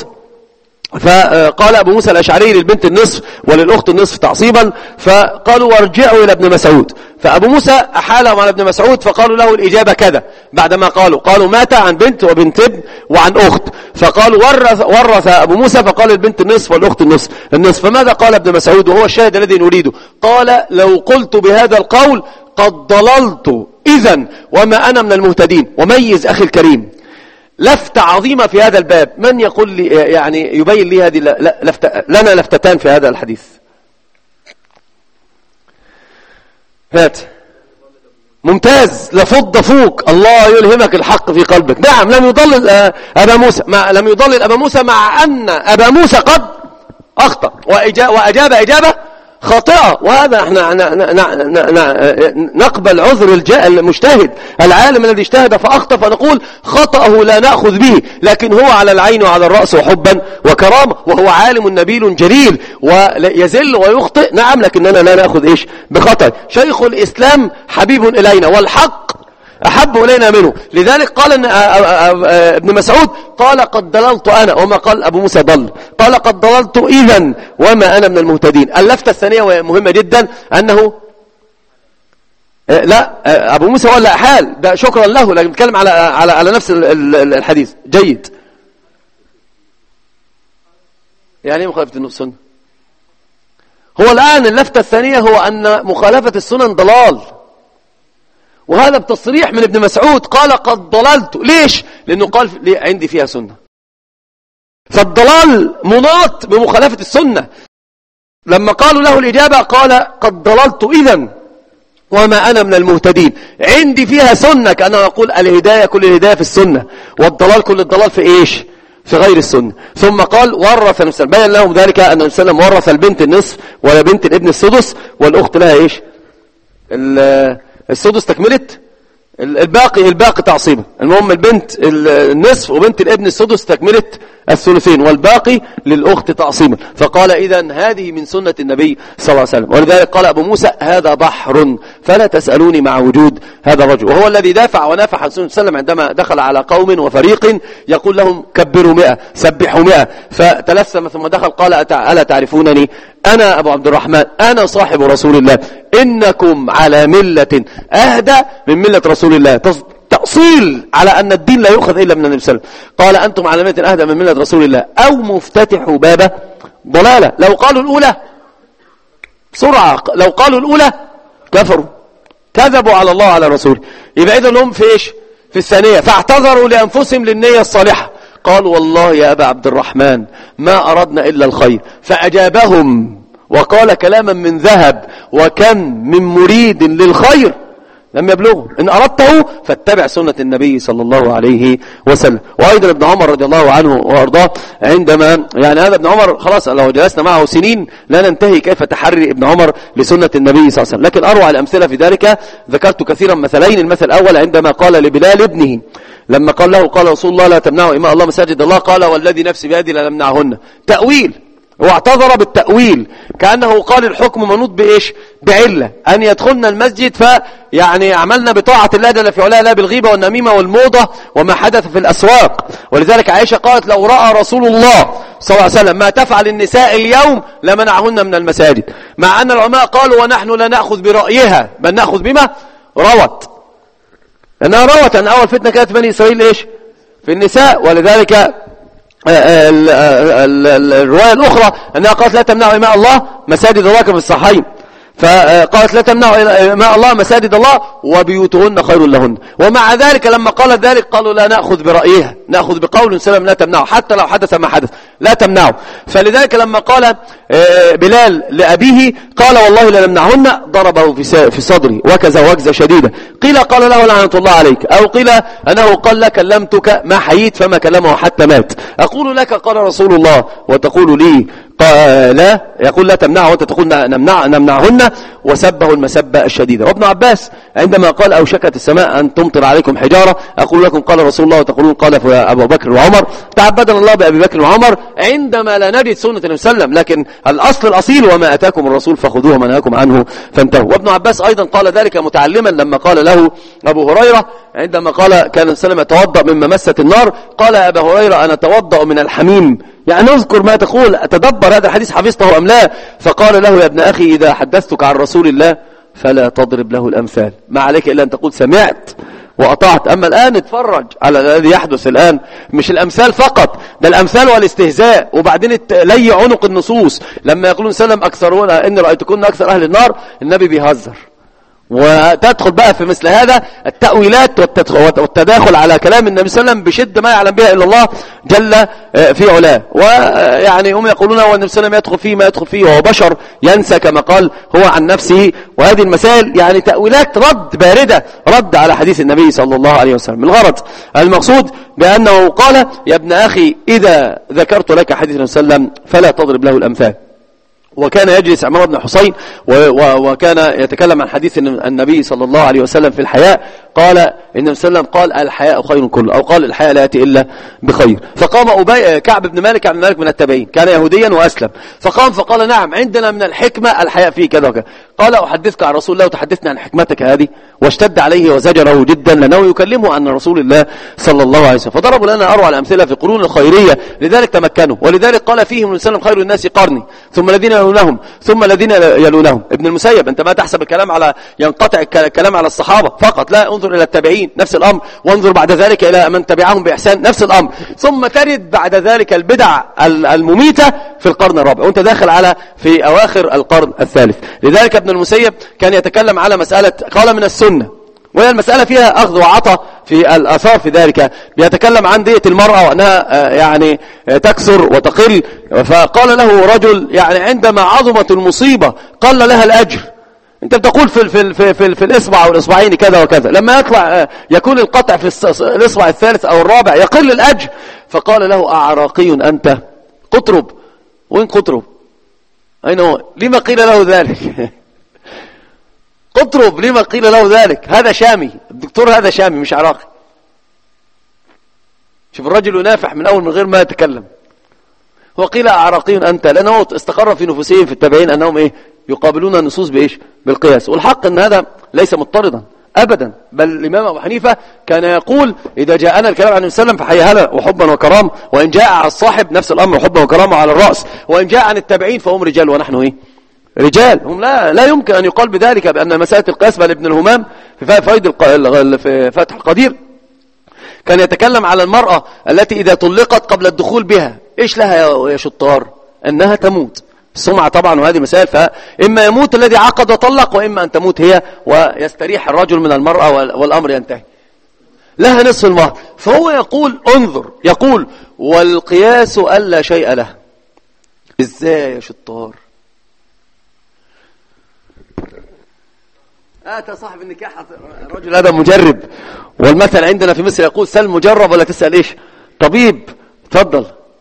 فقال أبو موسى الأشعري: للبنت النصف وللأخت النصف تعصيبا. فقالوا: وارجعوا إلى ابن مسعود. فأبو موسى أحالهم على ابن مسعود، فقالوا له الإجابة كذا. بعدما قالوا قالوا مات عن بنت وبنت ابن وعن أخت، فقالوا ورث, ورث أبو موسى، فقال البنت النصف والأخت النصف النصف. فماذا قال ابن مسعود وهو الشاهد الذي نريده؟ قال: لو قلت بهذا القول قد ضللت إذن وما أنا من المهتدين. وميز أخي الكريم لفتة عظيمة في هذا الباب، من يقول لي يعني يبين لي هذه لفتة؟ لنا لفتتان في هذا الحديث. هات ممتاز، لفض فوق، الله يلهمك الحق في قلبك. نعم، لم يضلل أبا موسى، مع لم يضلل أبا موسى مع أن أبا موسى قد أخطأ وأجاب إجابة خاطئة، وهذا احنا نقبل عذر المجتهد العالم الذي اجتهد فأخطأ، فنقول خطأه لا نأخذ به، لكن هو على العين وعلى الرأس وحبا وكرامة، وهو عالم نبيل جليل ويزل ويخطئ، نعم، لكننا لا نأخذ إيش بخطأ. شيخ الإسلام حبيب إلينا والحق أحب إلينا منه. لذلك قال ابن مسعود: قال قد ضللت أنا، وما قال أبو موسى ضل، قال قد ضللت إذن وما أنا من المهتدين. اللفتة الثانية ومهمة جدا، أنه لا أبو موسى ولا حال ده، شكرا له، لكن نتكلم على على على نفس الحديث. جيد. يعني ايه مخالفة السنة؟ هو الآن اللفتة الثانية هو أن مخالفة السنن ضلال، وهذا بتصريح من ابن مسعود، قال قد ضللت. ليش؟ لأنه قال لي عندي فيها سنة. فالضلال مناط بمخالفة السنة. لما قالوا له الإجابة قال قد ضللت إذن وما أنا من المهتدين، عندي فيها سنة، كأنه يقول الهداية كل الهداية في السنة، والضلال كل الضلال في إيش؟ في غير السنة. ثم قال ورث النبي، بين لهم ذلك أن النبي صلى الله عليه وسلم ورث البنت النصف ولا بنت الابن السدس، والأخت لها إيش؟ السدس تكملت، الباقي الباقي تعصيبا. المهم البنت النصف وبنت الابن السدس تكملت الثلثين، والباقي للأخت تعصيبا. فقال إذن هذه من سنة النبي صلى الله عليه وسلم. ولذلك قال أبو موسى: هذا بحر فلا تسألوني مع وجود هذا الرجل. وهو الذي دافع ونافع عن سنة وسلم عندما دخل على قوم وفريق يقول لهم كبروا مئة سبحوا مئة، فتلثم ثم دخل قال: ألا تعرفونني؟ أنا أبو عبد الرحمن، أنا صاحب رسول الله، إنكم على ملة أهدى من ملة رسول الله. تأصيل على أن الدين لا يؤخذ إلا من النبي صلى الله عليه وسلم. قال: أنتم على ملة أهدى من ملة رسول الله، أو مفتتح باب ضلالة. لو قالوا الأولى بسرعة، لو قالوا الأولى كفروا، كذبوا على الله على رسوله. يبقى إذن هم في إيش؟ في الثانية. فاعتذروا لأنفسهم للنية الصالحة، قالوا: والله يا أبا عبد الرحمن ما أردنا إلا الخير. فأجابهم وقال كلاما من ذهب: وكم من مريد للخير لم يبلغه. إن أردته فاتبع سنة النبي صلى الله عليه وسلم. وأيضا ابن عمر رضي الله عنه وأرضاه عندما يعني هذا ابن عمر خلاص لو جلسنا معه سنين لا ننتهي كيف تحري ابن عمر لسنة النبي صلى الله عليه وسلم. لكن أروع الأمثلة في ذلك ذكرت كثيرا مثلين. المثل الأول عندما قال لبلال ابنه لما قال له قال رسول الله لا تمنعوا إماء الله مساجد الله، قال والذي نفسي بيدي لنمنعهن. تأويل، واعتذر بالتأويل كأنه قال الحكم منوط بإيش؟ بعلة أن يدخلنا المسجد فيعني عملنا بطاعة الله جل في علاه لا بالغيبة والنميمة والموضة وما حدث في الأسواق. ولذلك عائشة قالت لو رأى رسول الله صلى الله عليه وسلم ما تفعل النساء اليوم لمنعهن من المساجد، مع أن العلماء قالوا ونحن لا نأخذ برأيها بل نأخذ بما روت، لأنها روت أن أول فتنة كانت بني إسرائيل إيش؟ في النساء. ولذلك الرواية الأخرى أنها قالت لا تمنعوا إماء الله مساجد الله في الصحيحين، فقالت لا تمنعوا إماء الله مساجد الله وبيوتهن خير لهن. ومع ذلك لما قالت ذلك قالوا لا نأخذ برأيها، نأخذ بقول سلم لا تمنعوا حتى لو حدث ما حدث لا تمنعوا. فلذلك لما قال بلال لأبيه قال والله لا نمنعهن ضربه في صدره وكذا وكذا شديدة. قيل قال له لعنة الله عليك، أو قيل أنه قال لك كلمتك ما حييت فما كلمه حتى مات. أقول لك قال رسول الله وتقول لي قال يقول لا تمنعه وانت تقول نمنع نمنعهن، وسبه المسبة الشديدة. وابن عباس عندما قال أوشكت السماء أن تمطر عليكم حجارة، أقول لكم قال رسول الله وتقولون قال أبو بكر وعمر. تعبدنا الله بأبي بكر وعمر عندما لا نجد سنة النبي صلى الله عليه وسلم، لكن الأصل الأصيل وما أتاكم الرسول فخذوه وما نهاكم عنه فانتهوا. وابن عباس أيضا قال ذلك متعلما لما قال له أبو هريرة عندما قال كان السلام يتوضأ مما مست النار، قال يا أبا هريرة أنا أتوضأ من الحميم، يعني اذكر ما تقول، أتدبر هذا الحديث حفظته أم لا؟ فقال له يا ابن أخي إذا حدثتك عن رسول الله فلا تضرب له الأمثال، ما عليك إلا أن تقول سمعت وأطعت. أما الآن اتفرج على الذي يحدث الآن، مش الأمثال فقط، ده الأمثال والاستهزاء، وبعدين لي عنق النصوص لما يقولون سلم أكثرون إن رأيتكن أكثر أهل النار، النبي بيهزر. وتدخل بقى في مثل هذا التأويلات والتداخل على كلام النبي صلى الله عليه وسلم بشدة ما يعلم بها إلا الله جل في علاه. ويعني هم يقولون هو النبي صلى الله عليه وسلم يدخل فيه ما يدخل فيه وهو بشر ينسى كما قال هو عن نفسه. وهذه المسائل يعني تأويلات رد باردة، رد على حديث النبي صلى الله عليه وسلم. الغرض المقصود بأنه قال يا ابن أخي إذا ذكرت لك حديث النبي صلى الله عليه وسلم فلا تضرب له الأمثال. وكان يجلس عمرو بن حسين وكان يتكلم عن حديث النبي صلى الله عليه وسلم في الحياء، قال إن النبي صلى الله عليه وسلم قال الحياء خير كله، أو قال الحياء لا يأتي إلا بخير. فقام أبي كعب بن مالك، كعب بن مالك من التابعين كان يهوديا وأسلم، فقام فقال نعم عندنا من الحكمة الحياء فيه كذا وكذا. قال أحدثك عن رسول الله وتحدثنا عن حكمتك هذه؟ واشتد عليه وزجره جدا لأنه يكلمه عن رسول الله صلى الله عليه وسلم. فضربوا لنا أروع الأمثلة في قرون الخيرية، لذلك تمكنوا. ولذلك قال فيهم الإنسان خير الناس قرني ثم الذين يلونهم ثم الذين يلونهم. ابن المسيب أنت ما تحسب الكلام على ينقطع الكلام على الصحابة فقط، لا، انظر إلى التابعين نفس الأمر، وانظر بعد ذلك إلى من تبعهم بإحسان نفس الأمر، ثم ترد بعد ذلك البدع المميتة في القرن الرابع وانت داخل على في أواخر القرن الثالث. لذلك ابن المسيب كان يتكلم على مسألة قال من السنة، وهي المسألة فيها أخذ وعطى في الآثار في ذلك. بيتكلم عن دية المرأة وأنها يعني تكثر وتقل، فقال له رجل يعني عندما عظمت المصيبة قال لها الأجر، انت بتقول في في في في, في الاصبع او الاصبعين كذا وكذا، لما يطلع يكون القطع في الاصبع الثالث او الرابع يقل الاجر. فقال له اعراقي انت؟ قطرب. وين قطرب؟ اين هو؟ لما قيل له ذلك؟ قطرب لما قيل له ذلك؟ هذا شامي، الدكتور هذا شامي مش عراقي. شوف الرجل ينافح من اول من غير ما يتكلم. وقيل اعراقي انت لانه استقر في نفوسهم في التابعين انهم ايه يقابلون النصوص بايش؟ بالقياس. والحق ان هذا ليس مضطردا ابدا، بل الامام ابو حنيفه كان يقول اذا جاءنا الكلام عن النبي صلى الله عليه وسلم فحي هلا وحبا وكرام، وان جاء على الصاحب نفس الامر حبا وكرامه على الراس، وان جاء عن التابعين فهم رجال ونحن ايه؟ رجال. هم لا لا يمكن ان يقال بذلك بان مساله القياس. بل ابن الهمام في فوائد في فتح القدير كان يتكلم على المراه التي اذا طلقت قبل الدخول بها ايش لها يا شطار؟ انها تموت السمعة طبعا. وهذه مسائل، فإما يموت الذي عقد وطلق وإما أن تموت هي ويستريح الرجل من المرأة والأمر ينتهي. لها نصف المهر. فهو يقول انظر، يقول والقياس ألا شيء له. ازاي يا شطار؟ هات صاحب النكاح الرجل هذا مجرب، والمثل عندنا في مصر يقول سل مجرب ولا تسأل ايش طبيب. تفضل.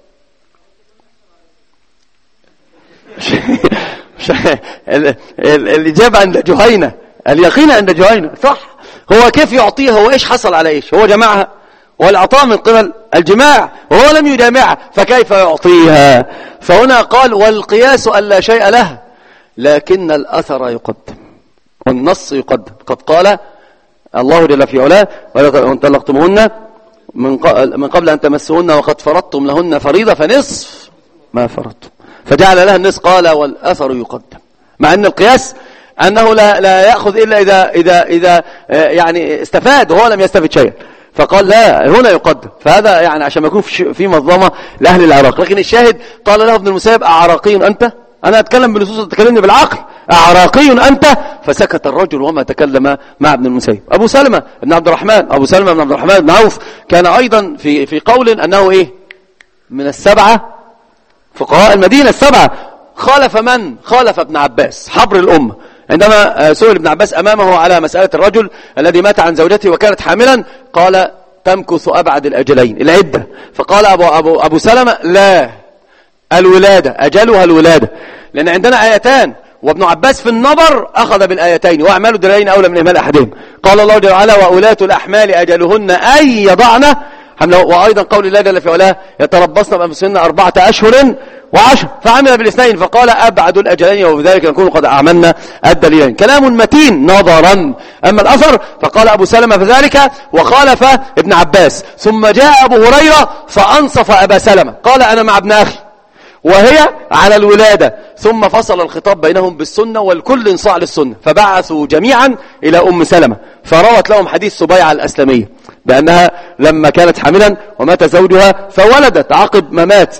الإجابة عند جهينة، اليقين عند جهينة. صح. هو كيف يعطيها؟ هو ايش حصل على ايش؟ هو جمعها والعطاء من قبل الجماع وهو لم يجامعها، فكيف يعطيها؟ فهنا قال والقياس ألا شيء له، لكن الأثر يقدم والنص يقدم. قد قال الله جل في علاه وإن طلقتموهن من قبل أن تمسوهن وقد فرضتم لهن فريضة فنصف ما فرضتم، فجعل لها النصف. قال والأثر يقدم، مع أن القياس أنه لا لا يأخذ إلا إذا إذا إذا يعني استفاد وهو لم يستفد شيئا، فقال لا هنا يقدم. فهذا يعني عشان ما يكون في مظلمة لأهل العراق. لكن الشاهد قال له ابن المسيب أعراقي أنت؟ أنا أتكلم بنصوص، تكلمني بالعقل. أعراقي أنت؟ فسكت الرجل وما تكلم مع ابن المسيب. أبو سلمة بن عبد الرحمن أبو سلمة بن عبد الرحمن بن عوف كان أيضا في في قول أنه إيه من السبعة فقهاء المدينة السبعة. خالف من؟ خالف ابن عباس حبر الأمة، عندما سئل ابن عباس أمامه على مسألة الرجل الذي مات عن زوجته وكانت حاملا، قال تمكث أبعد الأجلين العدة. فقال أبو, أبو, أبو سلمة لا، الولادة أجلها الولادة، لأن عندنا آيتان وابن عباس في النظر أخذ بالآيتين وأعمال الدلالين أولى من إهمال أحدهم. قال الله جل وعلا وأولاة الأحمال أجلهن أن يضعن حمله. وأيضا قول الله جل في علاه يتربصن بأنفسهن أربعة أشهر وعشر، فعمل بالاثنين فقال أبعد الأجلين وبذلك نكون قد أعملنا الدليلين. كلام متين نظرا. أما الأثر فقال أبو سلمة فذلك وخالف ابن عباس. ثم جاء أبو هريرة فأنصف أبا سلمة قال أنا مع ابن أخي وهي على الولادة، ثم فصل الخطاب بينهم بالسنة والكل انصاع للسنة، فبعثوا جميعا إلى أم سلمة فروت لهم حديث سبيعة الأسلمية بأنها لما كانت حاملا ومات زوجها فولدت عقب ما مات،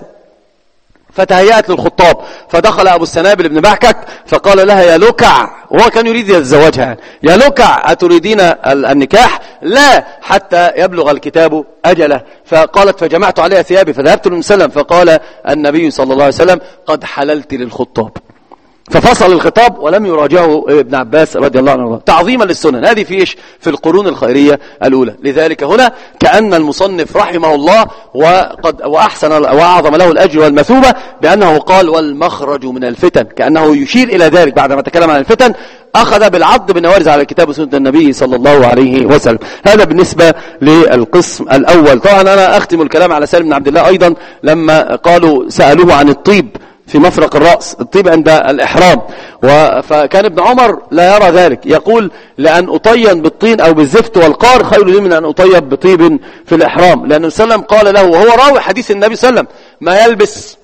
فتهيأت للخطاب، فدخل أبو السنابل بن بعكك فقال لها يا لكع، وهو كان يريد يتزوجها، يا لكع أتريدين النكاح؟ لا حتى يبلغ الكتاب أجله. فقالت فجمعت عليها ثيابي فذهبت للمسلم، فقال النبي صلى الله عليه وسلم قد حللت للخطاب، ففصل الخطاب ولم يراجعه ابن عباس رضي الله عنه تعظيما للسنن. هذه في إيش؟ في القرون الخيرية الأولى. لذلك هنا كأن المصنف رحمه الله وقد وأحسن وأعظم له الأجر والمثوبة بأنه قال والمخرج من الفتن، كأنه يشير إلى ذلك بعدما تكلم عن الفتن أخذ بالعض بالنوارز على الكتاب وسنة النبي صلى الله عليه وسلم. هذا بالنسبة للقسم الأول. طبعا أنا أختم الكلام على سالم بن عبد الله أيضا لما قالوا سألوه عن الطيب في مفرق الرأس، الطيب عند الإحرام، فكان ابن عمر لا يرى ذلك، يقول لأن أطين بالطين أو بالزفت والقار خير لي من أن أطيب بطيب في الإحرام، لأن السلام قال له وهو راوي حديث النبي صلى الله عليه وسلم ما يلبس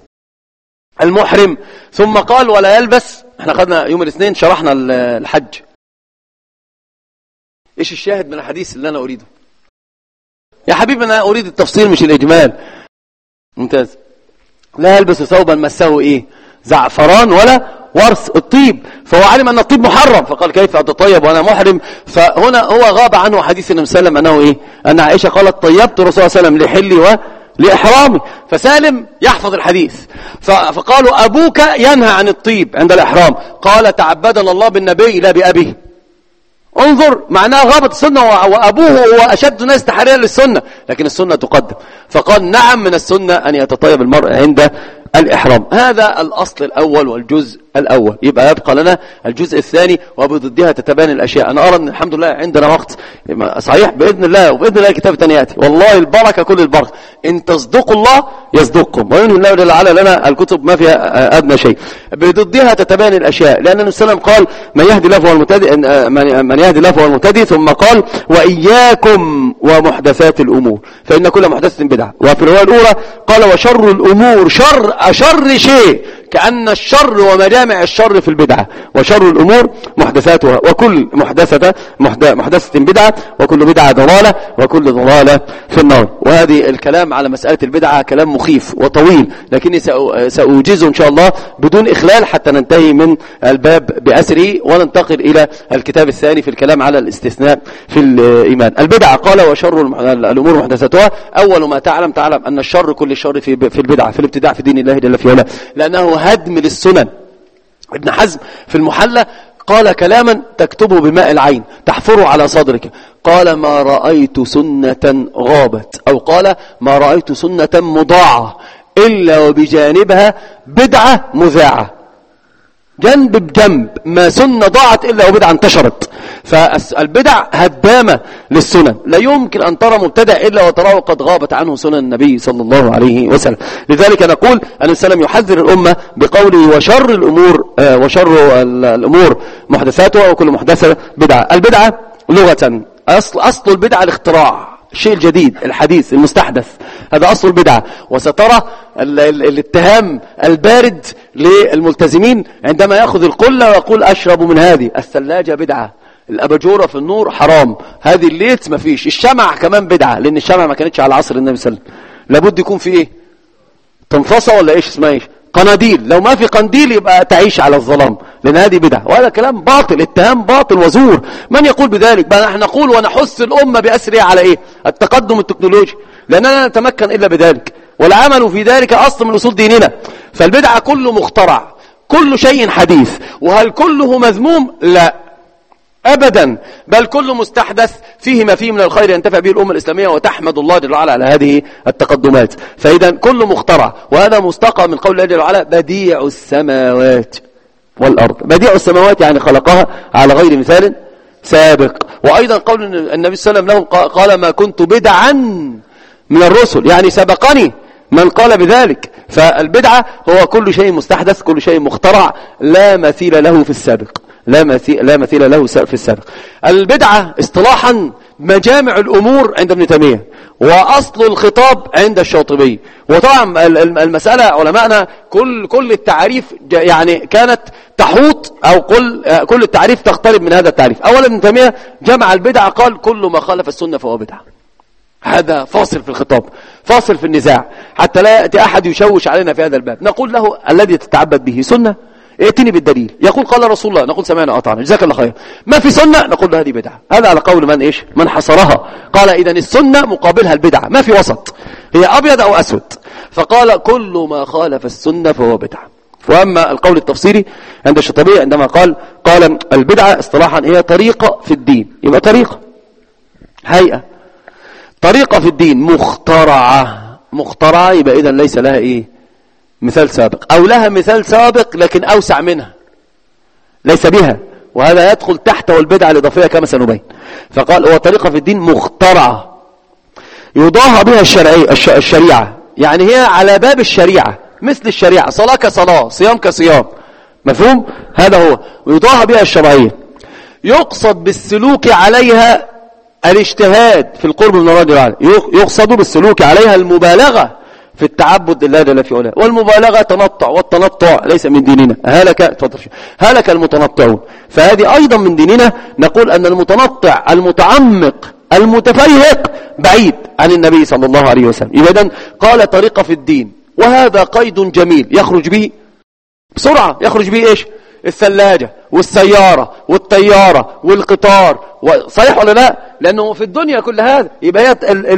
المحرم، ثم قال ولا يلبس. احنا خدنا يوم الاثنين شرحنا الحج. ايش الشاهد من الحديث اللي أنا أريده يا حبيبي؟ أنا أريد التفصيل مش الإجمال. ممتاز. لا يلبس ثوبا مسه ايه زعفران ولا ورث الطيب، فهو علم ان الطيب محرم، فقال كيف اتطيب وانا محرم؟ فهنا هو غاب عنه حديث النبي صلى الله عليه وسلم انه ايه ان عائشه قالت طيبت الرسول صلى الله عليه وسلم لحلي ولاحرامي، فسالم يحفظ الحديث، فقالوا ابوك ينهى عن الطيب عند الاحرام، قال تعبدنا الله بالنبي لا بابيه. انظر معناها غابت السنة، وأبوه هو أشد الناس تحريرا للسنة، لكن السنة تقدم، فقال نعم من السنة أن يتطيب المرء عند الإحرام. هذا الأصل الأول والجزء الأول. يبقى يبقى لنا الجزء الثاني وبضدها تتبان الأشياء. أنا أرى أن الحمد لله عندنا وقت صحيح بإذن الله، وبإذن الله الكتاب الثاني يأتي، والله البركة كل البركة إن تصدقوا الله يصدقكم، وإن الله جل وعلا لنا الكتب ما فيها أدنى شيء. بضدها تتبان الأشياء، لأن النبي صلى الله عليه وسلم قال من يهدي الله فهو المهتدي، من يهدي الله فهو المهتدي، ثم قال وإياكم ومحدثات الأمور فإن كل محدثة بدعة. وفي الرواية الأولى قال وشر الأمور شر أشر شيء، كأن الشر ومجامع الشر في البدعة، وشر الأمور محدثاتها وكل محدثة محدثة بدعة وكل بدعة ضلالة وكل ضلالة في النار. وهذه الكلام على مسألة البدعة كلام مخيف وطويل، لكني سأوجزه إن شاء الله بدون إخلال حتى ننتهي من الباب بأسره وننتقل إلى الكتاب الثاني في الكلام على الاستثناء في الإيمان. البدعة قال وشر الأمور محدثاتها، أول ما تعلم تعلم أن الشر كل الشر في في البدعة، في الابتداع في دين الله جل في علاه، لأنه هدم للسنن. ابن حزم في المحلى قال كلاما تكتبه بماء العين تحفره على صدرك، قال ما رأيت سنة غابت، أو قال ما رأيت سنة مضاعة إلا وبجانبها بدعة مذاعة، جنب بجنب ما سنة ضاعت إلا وبدعة انتشرت. فالبدع هدامة للسنن، لا يمكن أن ترى مبتدع إلا وتراه قد غابت عنه سنن النبي صلى الله عليه وسلم. لذلك نقول أن السلام يحذر الأمة بقوله وشر الأمور آه وشر الأمور محدثاتها وكل محدثة بدعة. البدعة لغة أصل, أصل البدعة الاختراع، الشيء الجديد الحديث المستحدث، هذا أصل البدعة. وسترى ال ال الاتهام البارد للملتزمين عندما يأخذ القلة ويقول أشرب من هذه الثلاجة بدعة، الأباجورة في النور حرام، هذه الليت ما فيش، الشمع كمان بدعة لأن الشمع ما كانتش على عصر النبي صلى الله عليه وسلم، لابد يكون في إيه تنفصة ولا إيش اسمها إيش قناديل، لو ما في قنديل يبقى تعيش على الظلام، لأن هذه بدعة. وهذا كلام باطل، اتهام باطل وزور. من يقول بذلك؟ بل نحن نقول ونحث الأمة بأسرها على إيه التقدم التكنولوجي، لأننا لا نتمكن إلا بذلك، والعمل في ذلك أصل من أصول ديننا. فالبدعة كله مخترع، كل شيء حديث. وهل كله مذموم؟ لا أبدا، بل كل مستحدث فيه ما فيه من الخير ينتفع به الأمة الإسلامية وتحمد الله جل وعلا على هذه التقدمات. فإذا كل مخترع، وهذا مستقى من قول الله جل وعلا بديع السماوات والأرض. بديع السماوات يعني خلقها على غير مثال سابق. وأيضا قول النبي صلى الله عليه وسلم لهم قال ما كنت بدعا من الرسل، يعني سبقني من قال بذلك. فالبدعة هو كل شيء مستحدث، كل شيء مخترع لا مثيل له في السابق، لا مثيل, لا مثيل له في السابق. البدعة اصطلاحا مجامع الأمور عند ابن تيمية، وأصل الخطاب عند الشاطبي. وطبعا المسألة علماءنا كل كل التعريف يعني كانت تحوط، أو كل كل التعريف تقترب من هذا التعريف. أولا ابن تيمية جمع البدعة قال كل ما خالف السنة فهو بدعة. هذا فاصل في الخطاب، فاصل في النزاع، حتى لا يأتي أحد يشوش علينا في هذا الباب. نقول له الذي تتعبد به سنة، ائتني بالدليل. يقول قال رسول الله، نقول سمعنا وأطعنا جزاك الله خير. ما في سنة نقول له هذه بدعة. هذا على قول من إيش من حصرها، قال إذن السنة مقابلها البدعة، ما في وسط، هي أبيض أو أسود. فقال كل ما خالف السنة فهو بدعة. وأما القول التفسيري عند الشاطبي عندما قال قال البدعة اصطلاحا هي طريقة في الدين، يبقى طريقة هيئة، طريقة في الدين مخترعة، مخترعة يبقى إذن ليس لها إيه مثال سابق، أو لها مثال سابق لكن أوسع منها ليس بها، وهذا يدخل تحت البدعة الإضافية كما سنبين. فقال هو طريقة في الدين مخترعة يضاهى بها الشرعية الشريعة، يعني هي على باب الشريعة مثل الشريعة، صلاة كصلاة، صيام كصيام، مفهوم؟ هذا هو ويضاهى بها الشرعية. يقصد بالسلوك عليها الاجتهاد في القرب من الله جل وعلا، يقصد بالسلوك عليها المبالغة في التعبد لله جل في علاه، والمبالغة تنطع، والتنطع ليس من ديننا. هلك هلك المتنطعون، فهذه أيضا من ديننا. نقول أن المتنطع المتعمق المتفيهق بعيد عن النبي صلى الله عليه وسلم. إذن قال طريقة في الدين، وهذا قيد جميل يخرج به بسرعة، يخرج به إيش الثلاجة والسيارة والطيارة والقطار، صحيح ولا لا؟ لأنه في الدنيا كل هذا يبقى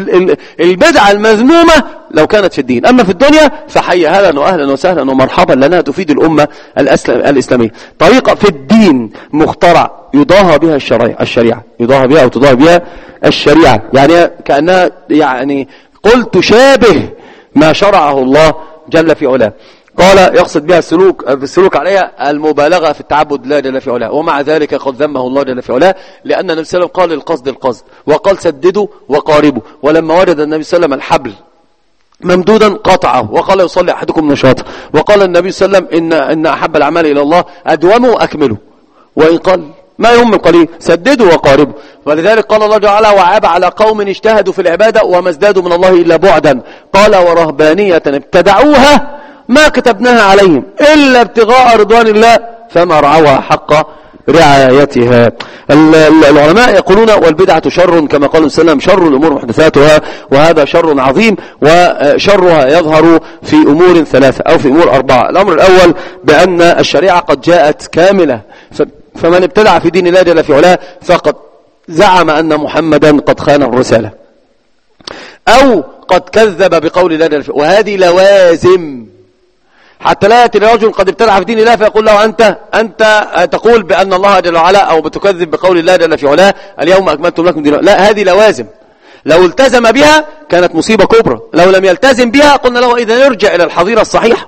البدعة المذمومة لو كانت في الدين، أما في الدنيا فحي هلا وأهلا وسهلا ومرحبا لنا، تفيد الأمة الإسلامية. طريقة في الدين مخترع يضاهى بها الشريعة الشريعة يضاهى بها أو تضاهى بها الشريعة، يعني كأنها يعني قل تشابه ما شرعه الله جل في علاه. قال يقصد بها السلوك السلوك عليها المبالغة في التعبد لله جل في علاه، ومع ذلك قد ذمه الله جل في علاه، لأن النبي صلى الله عليه وسلم قال القصد القصد، وقال سددوا وقاربوا، ولما وجد النبي صلى الله عليه وسلم الحبل ممدودا قطعه، وقال يصلي أحدكم نشاطا، وقال النبي صلى الله عليه وسلم إن, إن أحب الأعمال إلى الله أدوموا وأكملوا، وإن قال ما يهم من قليل سددوا وقاربوا. ولذلك قال الله تعالى وعاب على قوم اجتهدوا في العبادة وما ازدادوا من الله إلا بعدا، قال ورهبانية ابتدعوها ما كتبناها عليهم إلا ابتغاء رضوان الله فما رعوها حق رعايتها. العلماء يقولون والبدعة شر كما قال صلى الله عليه وسلم شر الأمور محدثاتها، وهذا شر عظيم، وشرها يظهر في أمور ثلاثة أو في أمور أربعة. الأمر الأول بأن الشريعة قد جاءت كاملة، فمن ابتدع في دين الله جل في علاه فقد زعم أن محمدا قد خان الرسالة، أو قد كذب بقول الله جل في علاه، وهذه لوازم حتى لا يأتي رجل قد ابتدع في دين الله فيقول له أنت أنت تقول بأن الله جل وعلا، أو بتكذب بقول الله جل في علاه اليوم أكملت لكم دينكم. لا، هذه لوازم، لو التزم بها كانت مصيبة كبرى، لو لم يلتزم بها قلنا له إذا يرجع إلى الحظيرة الصحيحة.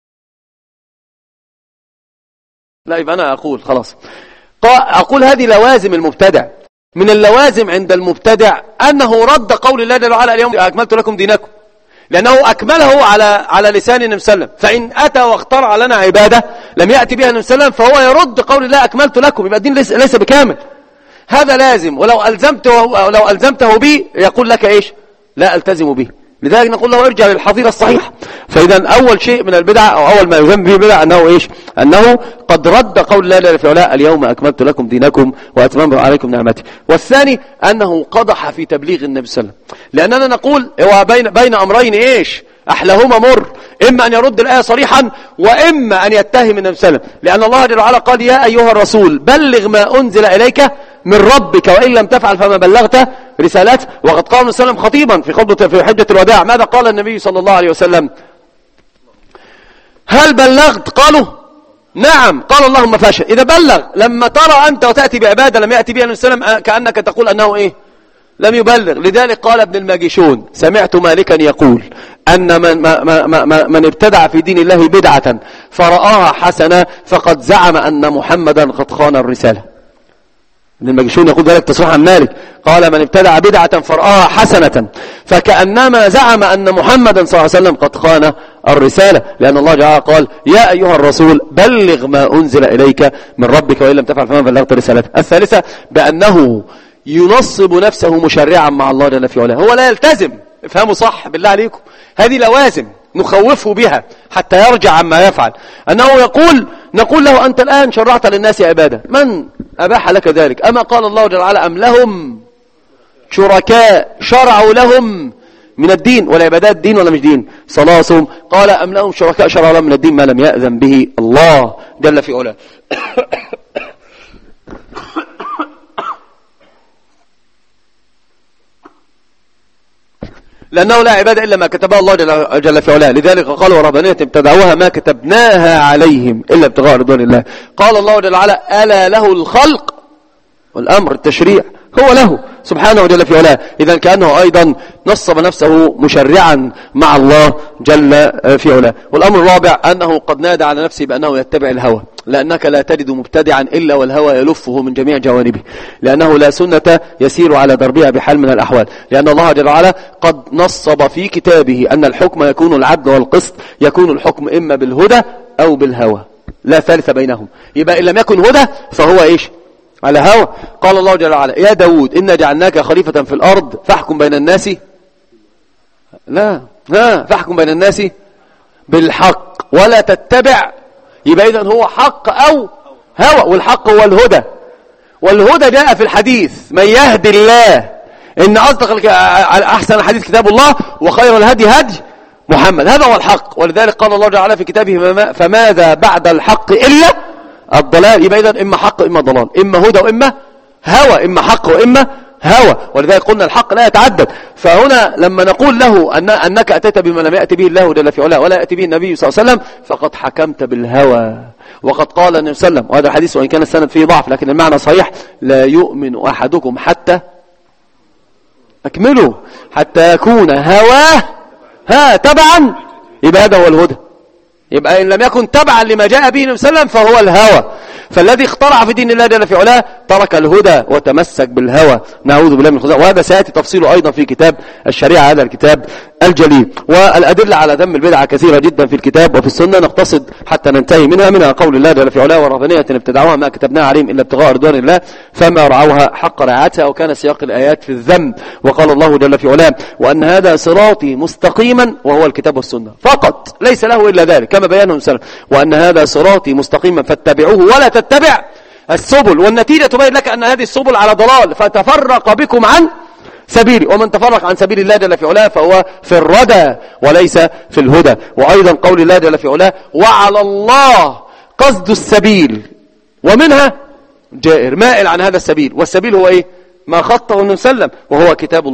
لا، يبقى أنا أقول خلاص، أقول هذه لوازم المبتدع. من اللوازم عند المبتدع أنه رد قول الله جل وعلا اليوم أكملت لكم دينكم، لأنه أكمله على على لسان النبي صلى الله عليه وسلم. فإن أتى واخترع لنا عبادة لم يأتي بها النبي صلى الله عليه وسلم فهو يرد قول الله أكملت لكم، يبقى الدين ليس, ليس بكامل. هذا لازم، ولو ألزمته لو ألزمته به يقول لك إيش؟ لا ألتزم به. لذلك نقول له ارجع للحظيرة الصحيحة. فإذا أول شيء من البدع أو أول ما يذم به البدع أنه إيش؟ أنه قد رد قول الله جل في علاه اليوم أكملت لكم دينكم وأتممت عليكم نعمتي. والثاني أنه قدح في تبليغ النبي صلى الله عليه وسلم، لأننا نقول هو بين بين أمرين إيش؟ أحلاهما مر، إما أن يرد الآية صريحا وإما أن يتهم النبي صلى الله عليه وسلم، لأن الله جل وعلا قال يا أيها الرسول بلغ ما أنزل إليك من ربك وإن لم تفعل فما بلغت رسالته. وقد قال النبي صلى الله عليه وسلم خطيبا في خطبة في حجة الوداع، ماذا قال النبي صلى الله عليه وسلم؟ هل بلغت؟ قالوا نعم. قال اللهم فاشل. إذا بلغ، لما ترى أنت وتأتي بعبادة لم يأتي بها النبي صلى الله عليه وسلم كأنك تقول أنه إيه؟ لم يبلغ. لذلك قال ابن الماجشون سمعت مالكا يقول أن من, ما ما ما من ابتدع في دين الله بدعة فرآها حسنة فقد زعم أن محمدا قد خان الرسالة. ابن الماجشون يقول ذلك تصريحا عن مالك، قال من ابتدع بدعة فرآها حسنة فكأنما زعم أن محمدا صلى الله عليه وسلم قد خان الرسالة، لأن الله جل قال يا أيها الرسول بلغ ما أنزل إليك من ربك وإن لم تفعل فما بلغت رسالته. الثالثة بأنه ينصب نفسه مشرعا مع الله جل في علاه، هو لا يلتزم. افهموا صح بالله عليكم، هذه لوازم نخوفه بها حتى يرجع عما يفعل. أنه يقول نقول له أنت الآن شرعت للناس عبادة، من أباح لك ذلك؟ أما قال الله جل وعلا أم لهم شركاء شرعوا لهم من الدين، والعبادات دين ولا مش دين؟ صلاة صوم. قال أم لهم شركاء شرعوا لهم من الدين ما لم يأذن به الله جل في علاه. لأنه لا عبادة إلا ما كتبها الله جل في علاه. لذلك قال ورهبانية ابتدعوها ما كتبناها عليهم إلا ابتغاء رضوان الله. قال الله جل وعلا ألا له الخلق والأمر، التشريع هو له سبحانه جل في علاه. إذا كأنه أيضا نصب نفسه مشرعا مع الله جل في علاه. والأمر الرابع أنه قد نادى على نفسه بأنه يتبع الهوى، لأنك لا تجد مبتدعا إلا والهوى يلفه من جميع جوانبه، لأنه لا سنة يسير على دربها بحال من الأحوال. لأن الله جل وعلا قد نصب في كتابه أن الحكم يكون العدل والقسط، يكون الحكم إما بالهدى أو بالهوى، لا ثالث بينهم. يبقى إن لم يكن هدى فهو إيش؟ على هوى. قال الله جل وعلا يا داود إنا جعلناك خليفة في الأرض فاحكم بين الناس لا لا فاحكم بين الناس بالحق ولا تتبع. يبقى إذن هو حق أو هوى، والحق هو الهدى، والهدى جاء في الحديث من يهدي الله إن أصدق أحسن الحديث كتاب الله وخير الهدي هدي محمد، هذا هو الحق. ولذلك قال الله جل وعلا في كتابه فماذا بعد الحق إلا الضلال. يبقى إذن إما حق إما ضلال، إما هدى وإما هوى، إما حق وإما هوى. ولذلك قلنا الحق لا يتعدد. فهنا لما نقول له أن أنك أتيت بما لم يأتي به الله جل في علاه ولا يأتي به النبي صلى الله عليه وسلم فقد حكمت بالهوى. وقد قال النبي صلى الله عليه وسلم، وهذا الحديث وإن كان السند فيه ضعف لكن المعنى صحيح، لا يؤمن أحدكم حتى أكمله حتى يكون هواه ها تبعا. يبقى هذا هو الهدى. يبقى إن لم يكن تبعا لما جاء به النبي صلى الله عليه وسلم فهو الهوى. فالذي اخترع في دين الله جل في علاه ترك الهدى وتمسك بالهوى، نعوذ بالله من الخزي. وهذا سيأتي تفصيله أيضا في كتاب الشريعة، هذا الكتاب الجليل. والأدلة على ذم البدعة كثيرة جدا في الكتاب وفي السنة، نقتصد حتى ننتهي منها. منها قول الله جل في علاه ورهبانية ابتدعوها ما كتبناها عليهم إلا ابتغاء رضوان الله فما رعوها حق رعايتها. وكان سياق الآيات في الذم. وقال الله جل في علاه وأن هذا صراطي مستقيما، وهو الكتاب والسنة فقط، ليس له إلا ذلك كما بيانه سلف. وأن هذا صراطي مستقيما فاتبعوه ولا تتبع السبل، والنتيجة تبين لك أن هذه السبل على ضلال فتفرق بكم عن سبيلي، ومن تفرق عن سبيل الله جل في علاه فهو في الردى وليس في الهدى. وأيضا قول الله جل في علاه وعلى الله قصد السبيل ومنها جائر، مائل عن هذا السبيل. والسبيل هو إيه؟ ما خطه النبي صلى الله عليه وسلم، وهو كتاب الله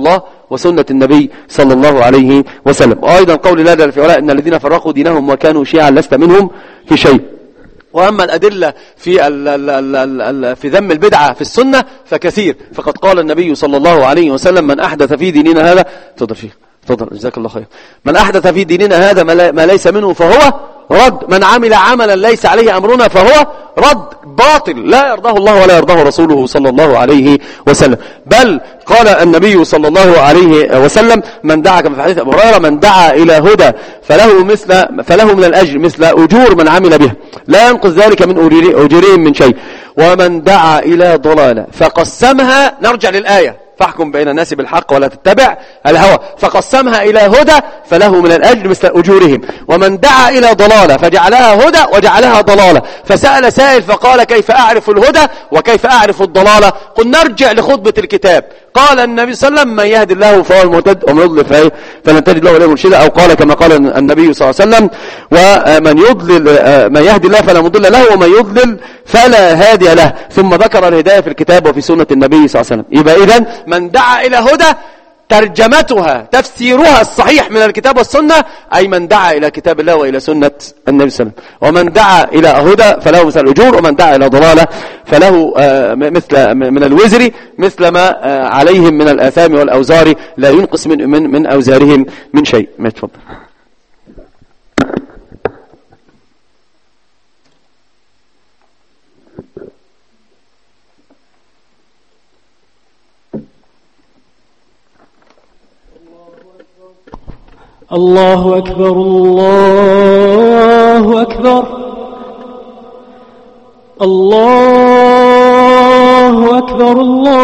وسنة النبي صلى الله عليه وسلم. وأيضا قول الله جل في علاه إن الذين فرقوا دينهم وكانوا شيعا لست منهم في شيء. وأما الأدلة في ال ال ال ال ال في ذم البدعة في السنة فكثير، فقد قال النبي صلى الله عليه وسلم من أحدث في ديننا هذا، تفضل فيه تفضل جزاك الله خير، من أحدث في ديننا هذا ما ليس منه فهو رد، من عمل عملا ليس عليه أمرنا فهو رد، باطل لا يرضاه الله ولا يرضاه رسوله صلى الله عليه وسلم. بل قال النبي صلى الله عليه وسلم من دعا كما في حديث أبو هريرة من دعا إلى هدى فله مثل فله من الأجر مثل أجور من عمل به لا ينقص ذلك من أجورهم من شيء، ومن دعا إلى ضلالة فقسمها، نرجع للآية فاحكم بين الناس بالحق ولا تتبع الهوى، فقسمها إلى هدى فله من الأجر مثل أجورهم، ومن دعا إلى ضلالة فجعلها هدى وجعلها ضلالة. فسأل سائل فقال كيف أعرف الهدى وكيف أعرف الضلالة؟ قل نرجع لخطبة الكتاب. قال النبي صلى الله عليه وسلم من يهد الله فهو المهتد ومن يضلل فلن تجد له وليا مرشدا، أو قال كما قال النبي صلى الله عليه وسلم ومن يضلل من يهدي الله فلا مضل له ومن يضلل فلا هادي له. ثم ذكر الهداية في الكتاب وفي سنة النبي صلى الله عليه وسلم. يبقى إذن من دعا إلى هدى ترجمتها تفسيرها الصحيح من الكتاب والسنة أي من دعا إلى كتاب الله وإلى سنة النبي صلى الله عليه وسلم. ومن دعا إلى هدى فله مثل الأجور، ومن دعا إلى ضلالة فله مثل من الوزر مثل ما عليهم من الآثام والأوزار لا ينقص من من, من أوزارهم من شيء. ما تفضل. الله أكبر الله أكبر الله أكبر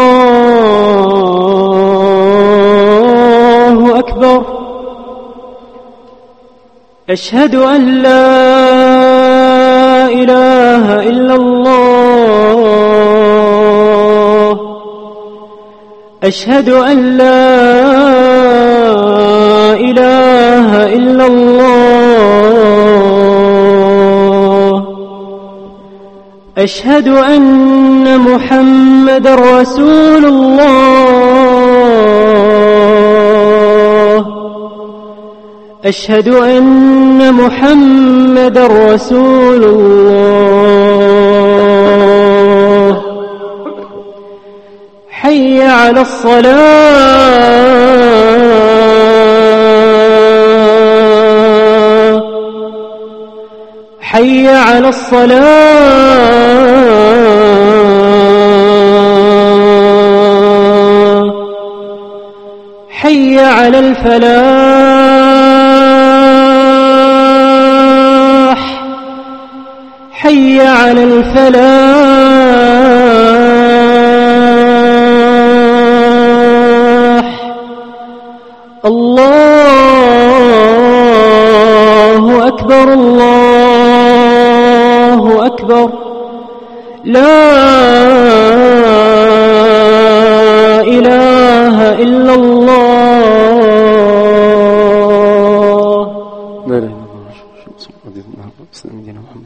الله أكبر أشهد أن لا إله إلا الله أشهد أن لا إله إلا الله أشهد أن محمد رسول الله أشهد أن محمد رسول الله حي على الصلاة حي على الصلاة حي على الفلاح حي على الفلاح الله أكبر الله أكبر لا إله إلا الله لا إله إلا الله.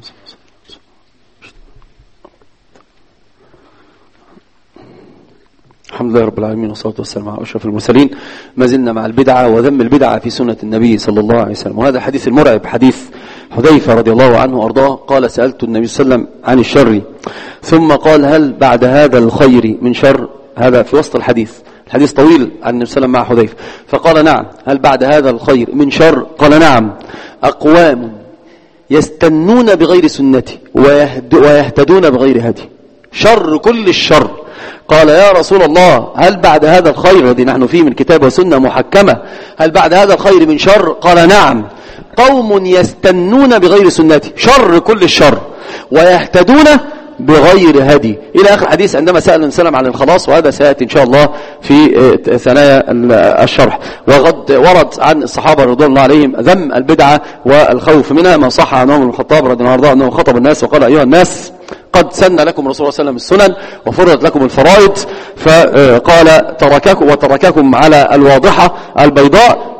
الحمد لله رب العالمين والصلاة والسلام على أشرف المرسلين. ما زلنا مع البدعة وذم البدعة في سنة النبي صلى الله عليه وسلم. وهذا حديث المرعب حديث حذيفة رضي الله عنه وأرضاه قال سألت النبي صلى الله عليه وسلم عن الشر ثم قال هل بعد هذا الخير من شر؟ هذا في وسط الحديث، الحديث طويل عن النبي صلى الله عليه وسلم مع حذيفة. فقال نعم. هل بعد هذا الخير من شر؟ قال نعم. أقوام يستنون بغير سنتي ويهتدون بغير هدي. شر كل الشر. قال يا رسول الله هل بعد هذا الخير الذي نحن فيه من كتاب وسنة محكمة هل بعد هذا الخير من شر؟ قال نعم. قوم يستنون بغير سنتي، شر كل الشر، ويهتدون بغير هدي، إلى آخر الحديث عندما سأل السلام عن الخلاص، وهذا سيأتي إن شاء الله في ثنايا الشرح. وقد ورد عن الصحابة رضي الله عليهم ذم البدعة والخوف منها، ما صح عن عمر بن الخطاب رضي الله عنه أنه خطب الناس وقال أيها الناس قد سن لكم رسول الله صلى الله عليه وسلم السنن وفرضت لكم الفرائض، فقال ترككم وترككم على الواضحة البيضاء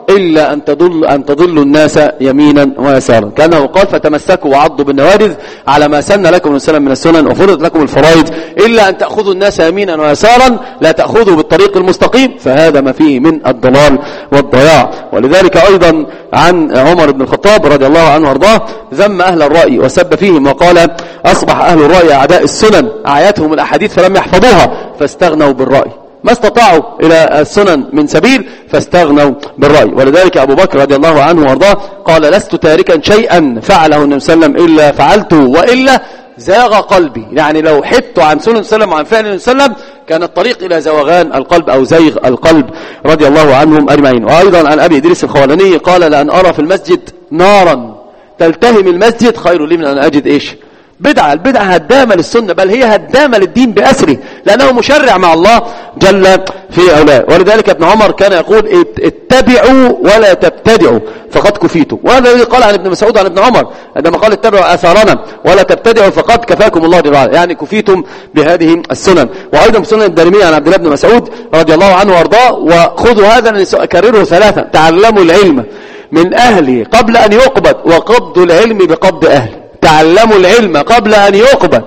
إلا أن تضل أن تضلوا الناس يمينا ويسارا. كأنه قال فتمسكوا وعضوا بالنوارذ على ما سن لكم السلام من السنن وفرضت لكم الفرائض، إلا أن تأخذوا الناس يمينا ويسارا لا تأخذوا بالطريق المستقيم، فهذا ما فيه من الضلال والضياع. ولذلك أيضا عن عمر بن الخطاب رضي الله عنه وارضاه ذم أهل الرأي وسب فيهم وقال أصبح أهل الرأي أعداء السنن، أعيتهم الأحاديث فلم يحفظوها فاستغنوا بالرأي، ما استطاعوا إلى السنن من سبيل فاستغنوا بالرأي. ولذلك أبو بكر رضي الله عنه وارضاه قال لست تاركا شيئا فعله النبي صلى الله عليه وسلم إلا فعلته وإلا زاغ قلبي، يعني لو حدت عن سنن سلم وعن فعل سلم كان الطريق إلى زوغان القلب أو زيغ القلب رضي الله عنهم أجمعين. وأيضا عن أبي إدريس الخولاني قال لأن أرى في المسجد نارا تلتهم المسجد خير لي من أن أجد إيش بدعة. البدعة هدامة للسنة، بل هي هدامة للدين بأسره، لأنه مشرع مع الله جل في أولاه. ولذلك ابن عمر كان يقول اتبعوا ولا تبتدعوا فقد كفيتوا، وهذا الذي قال عن ابن مسعود عن ابن عمر عندما قال اتبعوا آثارنا ولا تبتدعوا فقد كفاكم الله جل وعلا، يعني كفيتم بهذه السنن. وأيضا بسنن الدارمية عن عبد الله بن مسعود رضي الله عنه وارضاه، وخذوا هذا أكرره ثلاثا: تعلموا العلم من أهله قبل أن يقبض وقبضوا العلم بقبض أهله. تعلموا العلم قبل أن يقبض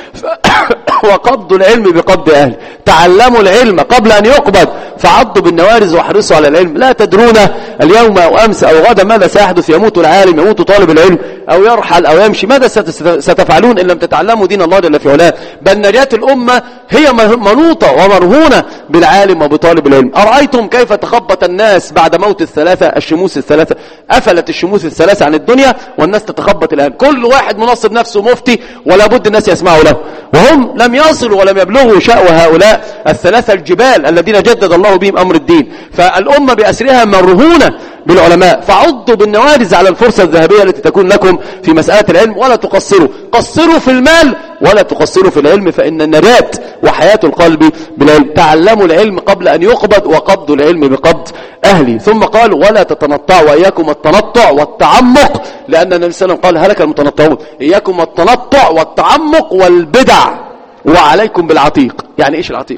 وقبض العلم بقبض أهل. تعلموا العلم قبل أن يقبض فعضوا بالنوارز واحرصوا على العلم. لا تدرون اليوم أو أمس أو غدا ماذا سيحدث، يموت العالم، يموت طالب العلم، أو يرحل أو يمشي. ماذا ستفعلون إن لم تتعلموا دين الله جل في علاه؟ بل نجاة الأمة هي منوطة ومرهونة بالعالم وبطالب العلم. أرأيتم كيف تخبط الناس بعد موت الثلاثة الشموس الثلاثة؟ أفلت الشموس الثلاثة عن الدنيا والناس تتخبط الآن. كل واحد منصب نفسه مفتي ولا بد الناس يسمعوا له، وهم لم يصلوا ولم يبلغوا شأو هؤلاء الثلاثة الجبال الذين جدد الله بهم أمر الدين. فالأمة بأسرها مرهونة بالعلماء، فعضوا بالنوارز على الفرصة الذهبية التي تكون لكم في مسألة العلم، ولا تقصروا. قصروا في المال ولا تقصروا في العلم، فإن النجاة وحياة القلب بالعلم. تعلموا العلم قبل أن يقبض وقبضوا العلم بقبض أهلي. ثم قال ولا تتنطعوا، وإياكم التنطع والتعمق، لأن النبي صلى الله عليه وسلم قال هلك المتنطعون. إياكم التنطع والتعمق والبدع وعليكم بالعتيق. يعني إيش العتيق؟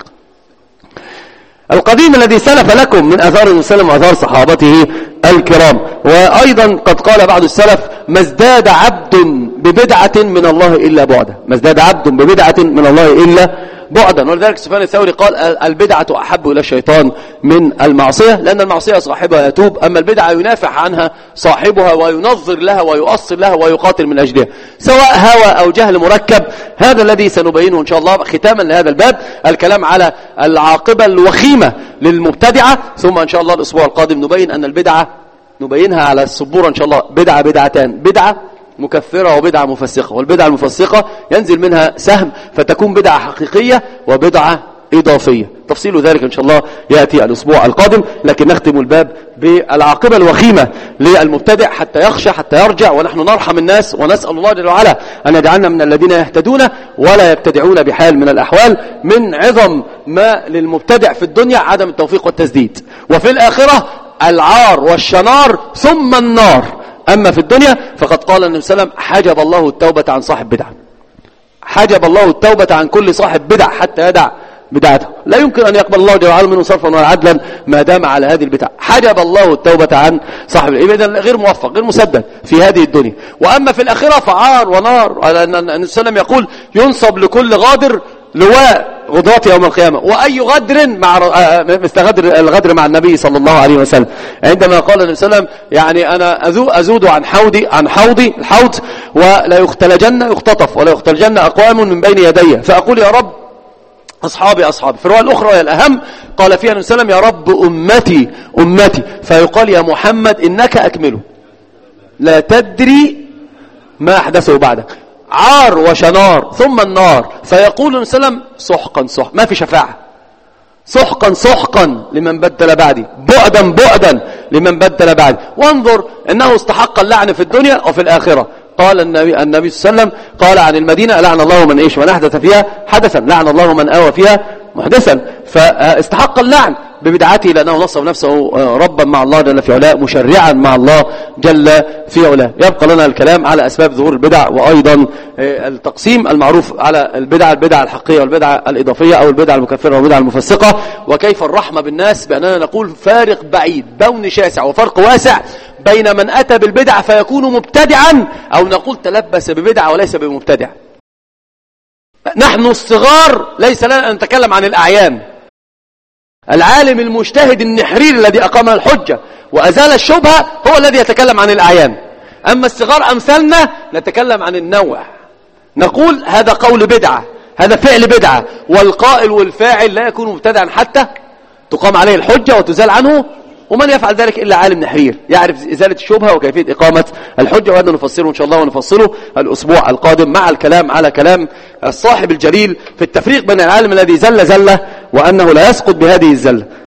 القديم الذي سلف لكم من أثار النبي صلى الله عليه وسلم وأثار صحابته الكرام. وأيضا قد قال بعض السلف ما ازداد عبد ببدعة من الله إلا بعدا، ما ازداد عبد ببدعة من الله إلا بعدا. ولذلك سفيان الثوري قال البدعة أحب إلى الشيطان من المعصية، لأن المعصية صاحبها يتوب، أما البدعة ينافح عنها صاحبها وينظر لها ويؤصل لها ويقاتل من أجلها، سواء هوى أو جهل مركب. هذا الذي سنبينه إن شاء الله ختاما لهذا الباب، الكلام على العاقبة الوخيمة للمبتدعة. ثم إن شاء الله الأسبوع القادم نبين أن البدعة نبينها على السبورة إن شاء الله بدعة بدعتان: بدعة مكفرة وبدعة مفسقة. والبدعة المفسقة ينزل منها سهم فتكون بدعة حقيقية وبدعة إضافية. تفصيل ذلك إن شاء الله يأتي الأسبوع القادم، لكن نختم الباب بالعاقبة الوخيمة للمبتدع حتى يخشى، حتى يرجع. ونحن نرحم الناس ونسأل الله جل وعلا أن يجعلنا من الذين يهتدون ولا يبتدعون بحال من الأحوال. من عظم ما للمبتدع في الدنيا عدم التوفيق والتسديد، وفي الآخرة العار والشنار ثم النار. أما في الدنيا فقد قال النبي صلى الله عليه وسلم حجب الله التوبة عن صاحب بدعة، حجب الله التوبة عن كل صاحب بدعة حتى يدع بدعته. لا يمكن أن يقبل الله جل وعلا منه صرفا ولا عدلا ما دام على هذه البدعة. حجب الله التوبة عن صاحب البدعة، غير موفق غير مسدد في هذه الدنيا. وأما في الآخرة فعار ونار. النبي صلى الله عليه وسلم يقول ينصب لكل غادر لواء غدرات يوم القيامة. وأي غدر مع مثل غدر الغدر مع النبي صلى الله عليه وسلم، عندما قال النبي صلى الله عليه وسلم يعني أنا أزود عن حوضي عن حوضي الحوض ولا يختلجن يختطف ولا يختلجن أقوام من بين يدي فأقول يا رب أصحابي أصحابي. في الرواية الأخرى وهي الأهم قال فيها النبي صلى الله عليه وسلم يا رب أمتي أمتي، فيقال يا محمد إنك أكمله لا تدري ما أحدثه بعدك. عار وشنار ثم النار. فيقول النبي صلى الله عليه وسلم سحقا سحقا، ما في شفاعة، سحقا سحقا لمن بدل بعدي، بعدا بعدا لمن بدل بعدي. وانظر انه استحق اللعن في الدنيا وفي الآخرة. قال النبي, النبي صلى الله عليه وسلم قال عن المدينة لعن الله من إيش من أحدث فيها حدثا، لعن الله من آوى فيها محدثا. فاستحق اللعن ببدعته لأنه نصب نفسه ربا مع الله جل في علاه، مشرعا مع الله جل في علاه. يبقى لنا الكلام على أسباب ظهور البدع، وأيضا التقسيم المعروف على البدع، البدع الحقيقية والبدع الإضافية أو البدع المكفرة والبدع المفسقة، وكيف الرحمة بالناس بأننا نقول فارق بعيد، بون شاسع وفرق واسع بين من أتى بالبدع فيكون مبتدعا، أو نقول تلبس ببدع وليس بمبتدع. نحن الصغار ليس لنا أن نتكلم عن الأعيان. العالم المجتهد النحرير الذي أقام الحجة وأزال الشبهة هو الذي يتكلم عن الأعيان. أما الصغار أمثالنا نتكلم عن النوع، نقول هذا قول بدعة، هذا فعل بدعة، والقائل والفاعل لا يكون مبتدعا حتى تقام عليه الحجة وتزال عنه. ومن يفعل ذلك إلا عالم نحرير يعرف إزالة الشبهة وكيفية إقامة الحجة، وهذا نفسره إن شاء الله ونفصله الأسبوع القادم مع الكلام على كلام الصاحب الجليل في التفريق بين العالم الذي زل زله وأنه لا يسقط بهذه الزلة.